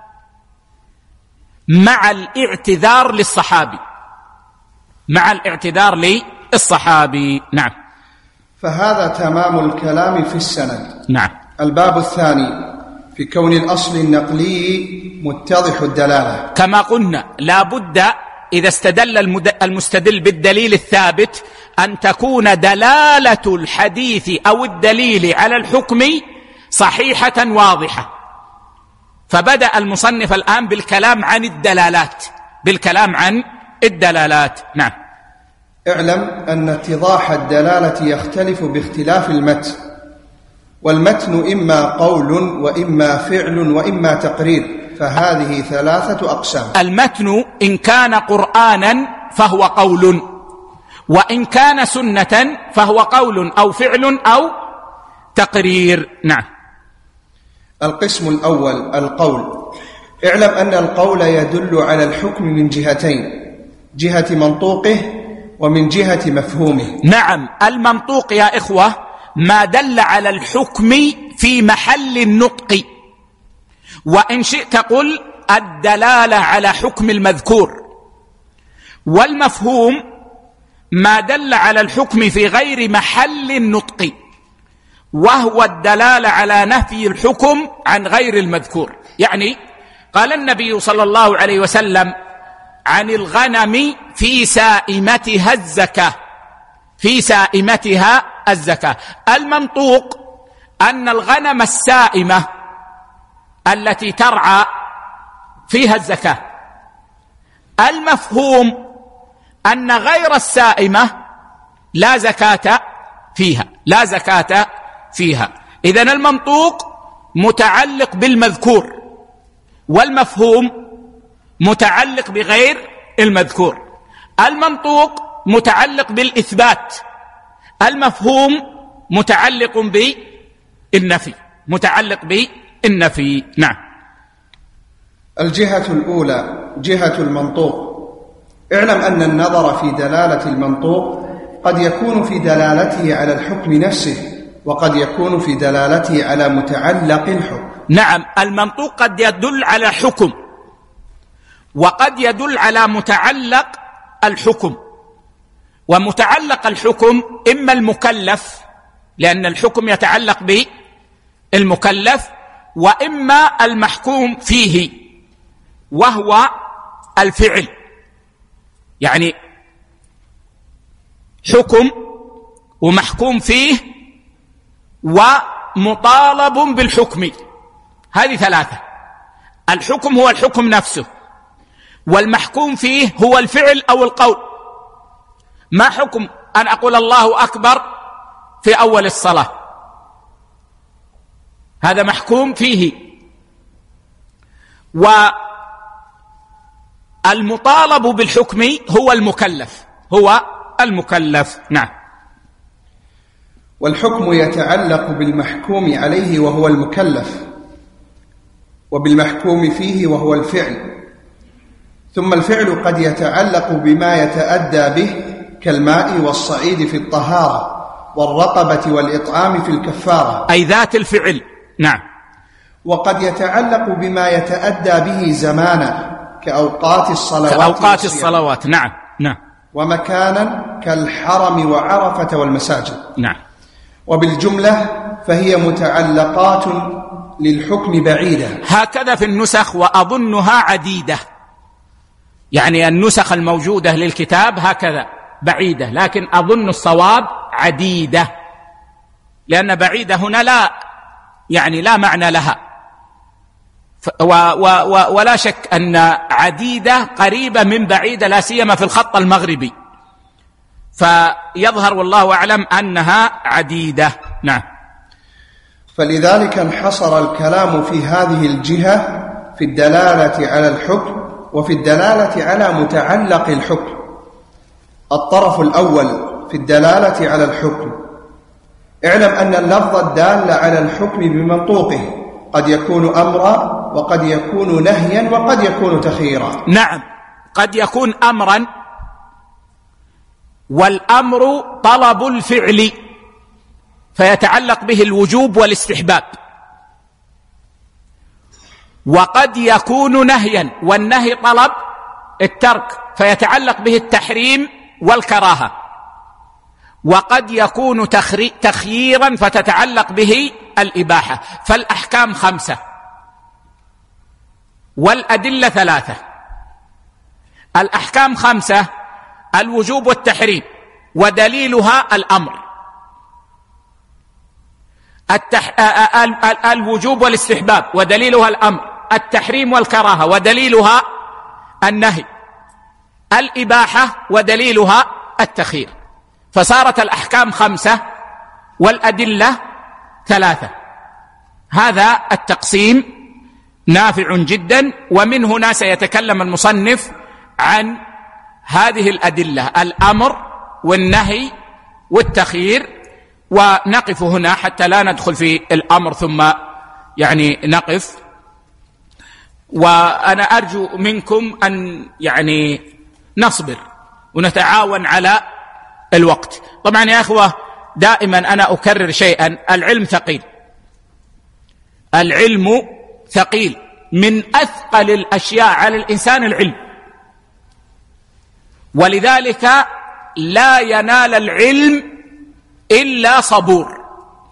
مع الاعتذار للصحابي، مع الاعتذار للصحابي. نعم. فهذا تمام الكلام في السند. نعم. الباب الثاني في كون الأصل النقلي متضح الدلالة. كما قلنا لا بد إذا استدل المستدل بالدليل الثابت أن تكون دلالة الحديث أو الدليل على الحكم صحيحة واضحة. فبدأ المصنف الآن بالكلام عن الدلالات، بالكلام عن الدلالات. نعم. اعلم أن اتضاح الدلالة يختلف باختلاف المتن، والمتن إما قول وإما فعل وإما تقرير، فهذه ثلاثة أقسام. المتن إن كان قرآنا فهو قول، وإن كان سنة فهو قول أو فعل أو تقرير. نعم. القسم الأول القول. اعلم أن القول يدل على الحكم من جهتين، جهة منطوقه ومن جهة مفهومه. نعم. المنطوق يا إخوة ما دل على الحكم في محل النطق، وإن شئت قل الدلالة على حكم المذكور. والمفهوم ما دل على الحكم في غير محل النطق، وهو الدلالة على نفي الحكم عن غير المذكور. يعني قال النبي صلى الله عليه وسلم عن الغنم في سائمتها الزكاة، في سائمتها الزكاة. المنطوق أن الغنم السائمة التي ترعى فيها الزكاة. المفهوم أن غير السائمة لا زكاة فيها، لا زكاة فيها. إذن المنطوق متعلق بالمذكور، والمفهوم متعلق بغير المذكور. المنطوق متعلق بالإثبات، المفهوم متعلق بالنفي، متعلق بالنفي. نعم. الجهة الأولى جهة المنطوق. اعلم أن النظر في دلالة المنطوق قد يكون في دلالته على الحكم نفسه، وقد يكون في دلالته على متعلق الحكم. نعم. المنطوق قد يدل على حكم، وقد يدل على متعلق الحكم. ومتعلق الحكم إما المكلف، لأن الحكم يتعلق بالمكلف، وإما المحكوم فيه وهو الفعل. يعني حكم ومحكوم فيه ومطالب بالحكم، هذه ثلاثة. الحكم هو الحكم نفسه، والمحكوم فيه هو الفعل أو القول. ما حكم أن أقول الله أكبر في أول الصلاة؟ هذا محكوم فيه. والمطالب بالحكم هو المكلف، هو المكلف. نعم. والحكم يتعلق بالمحكوم عليه وهو المكلف، وبالمحكوم فيه وهو الفعل. ثم الفعل قد يتعلق بما يتأدى به كالماء والصعيد في الطهارة، والرقبة والإطعام في الكفارة، أي ذات الفعل. نعم. وقد يتعلق بما يتأدى به زمانا كأوقات الصلوات، كأوقات الصلوات. نعم. نعم. ومكانا كالحرم وعرفة والمساجد. نعم. وبالجملة فهي متعلقات للحكم بعيدة. هكذا في النسخ، وأظنها عديدة. يعني النسخ الموجودة للكتاب هكذا بعيدة، لكن أظن الصواب عديدة، لأن بعيدة هنا لا يعني لا معنى لها، و و و ولا شك أن عديدة قريبة من بعيدة، لا سيما في الخط المغربي، فيظهر والله أعلم أنها عديدة. نعم. فلذلك انحصر الكلام في هذه الجهة في الدلالة على الحكم وفي الدلالة على متعلق الحكم. الطرف الأول في الدلالة على الحكم: اعلم أن اللفظ الدال على الحكم بمنطوقه قد يكون أمرا وقد يكون نهيا وقد يكون تخييرا. نعم، قد يكون أمرا، والأمر طلب الفعل فيتعلق به الوجوب والاستحباب، وقد يكون نهيا، والنهي طلب الترك فيتعلق به التحريم والكراهة، وقد يكون تخييرا فتتعلق به الإباحة. فالأحكام خمسة والأدلة ثلاثة. الأحكام خمسة: الوجوب والتحريم، ودليلها الأمر، التح... الوجوب والاستحباب ودليلها الأمر، التحريم والكراهة ودليلها النهي، الإباحة ودليلها التخيير. فصارت الأحكام خمسة والأدلة ثلاثة. هذا التقسيم نافع جدا، ومن هنا سيتكلم المصنف عن هذه الأدلة: الأمر والنهي والتخيير. ونقف هنا حتى لا ندخل في الأمر ثم يعني نقف. وأنا أرجو منكم أن يعني نصبر ونتعاون على الوقت. طبعا يا أخوة، دائما أنا أكرر شيئا: العلم ثقيل، العلم ثقيل، من أثقل الأشياء على الإنسان العلم، ولذلك لا ينال العلم إلا صبور.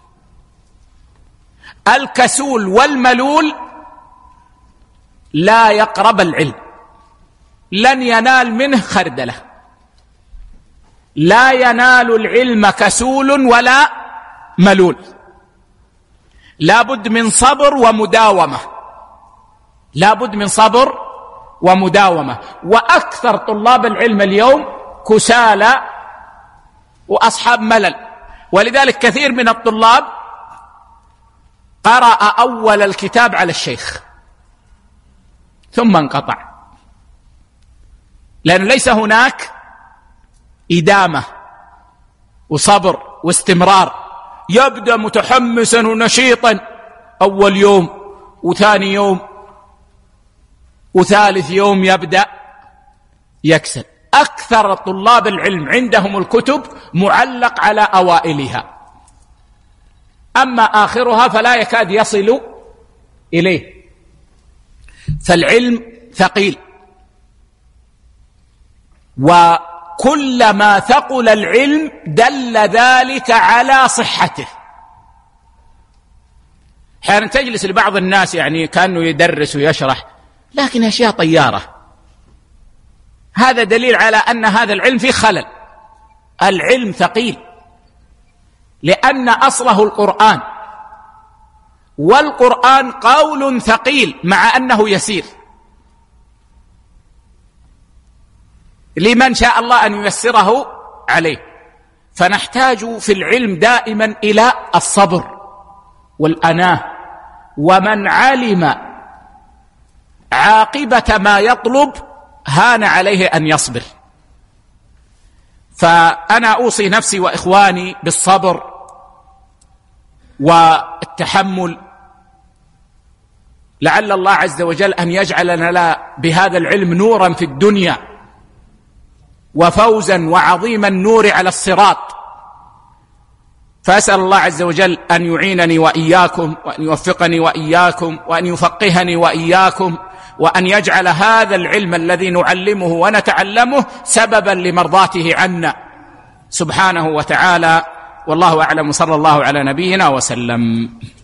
الكسول والملول لا يقرب العلم، لن ينال منه خردله. لا ينال العلم كسول ولا ملول، لا بد من صبر ومداومة، لا بد من صبر ومداومة. وأكثر طلاب العلم اليوم كسالى وأصحاب ملل، ولذلك كثير من الطلاب قرأ أول الكتاب على الشيخ ثم انقطع، لأن ليس هناك إدامة وصبر واستمرار. يبدأ متحمسا ونشيطا أول يوم وثاني يوم وثالث يوم يبدأ يكسل. أكثر طلاب العلم عندهم الكتب معلق على أوائلها، أما آخرها فلا يكاد يصل إليه. فالعلم ثقيل، وكلما ثقل العلم دل ذلك على صحته. حين تجلس لبعض الناس يعني كأنه يدرس ويشرح، لكن أشياء طيارة، هذا دليل على أن هذا العلم فيه خلل. العلم ثقيل لأن أصله القرآن، والقرآن قول ثقيل مع أنه يسير، لمن شاء الله أن ييسره عليه. فنحتاج في العلم دائما إلى الصبر والأناة، ومن علم عاقبة ما يطلب هان عليه أن يصبر. فأنا أوصي نفسي وإخواني بالصبر والتحمل، لعل الله عز وجل أن يجعل لنا بهذا العلم نورا في الدنيا وفوزا وعظيم النور على الصراط. فأسأل الله عز وجل أن يعينني وإياكم، وأن يوفقني وإياكم، وأن يفقهني وإياكم، وأن يجعل هذا العلم الذي نعلمه ونتعلمه سببا لمرضاته عنا سبحانه وتعالى. والله أعلم، صلى الله على نبينا وسلم.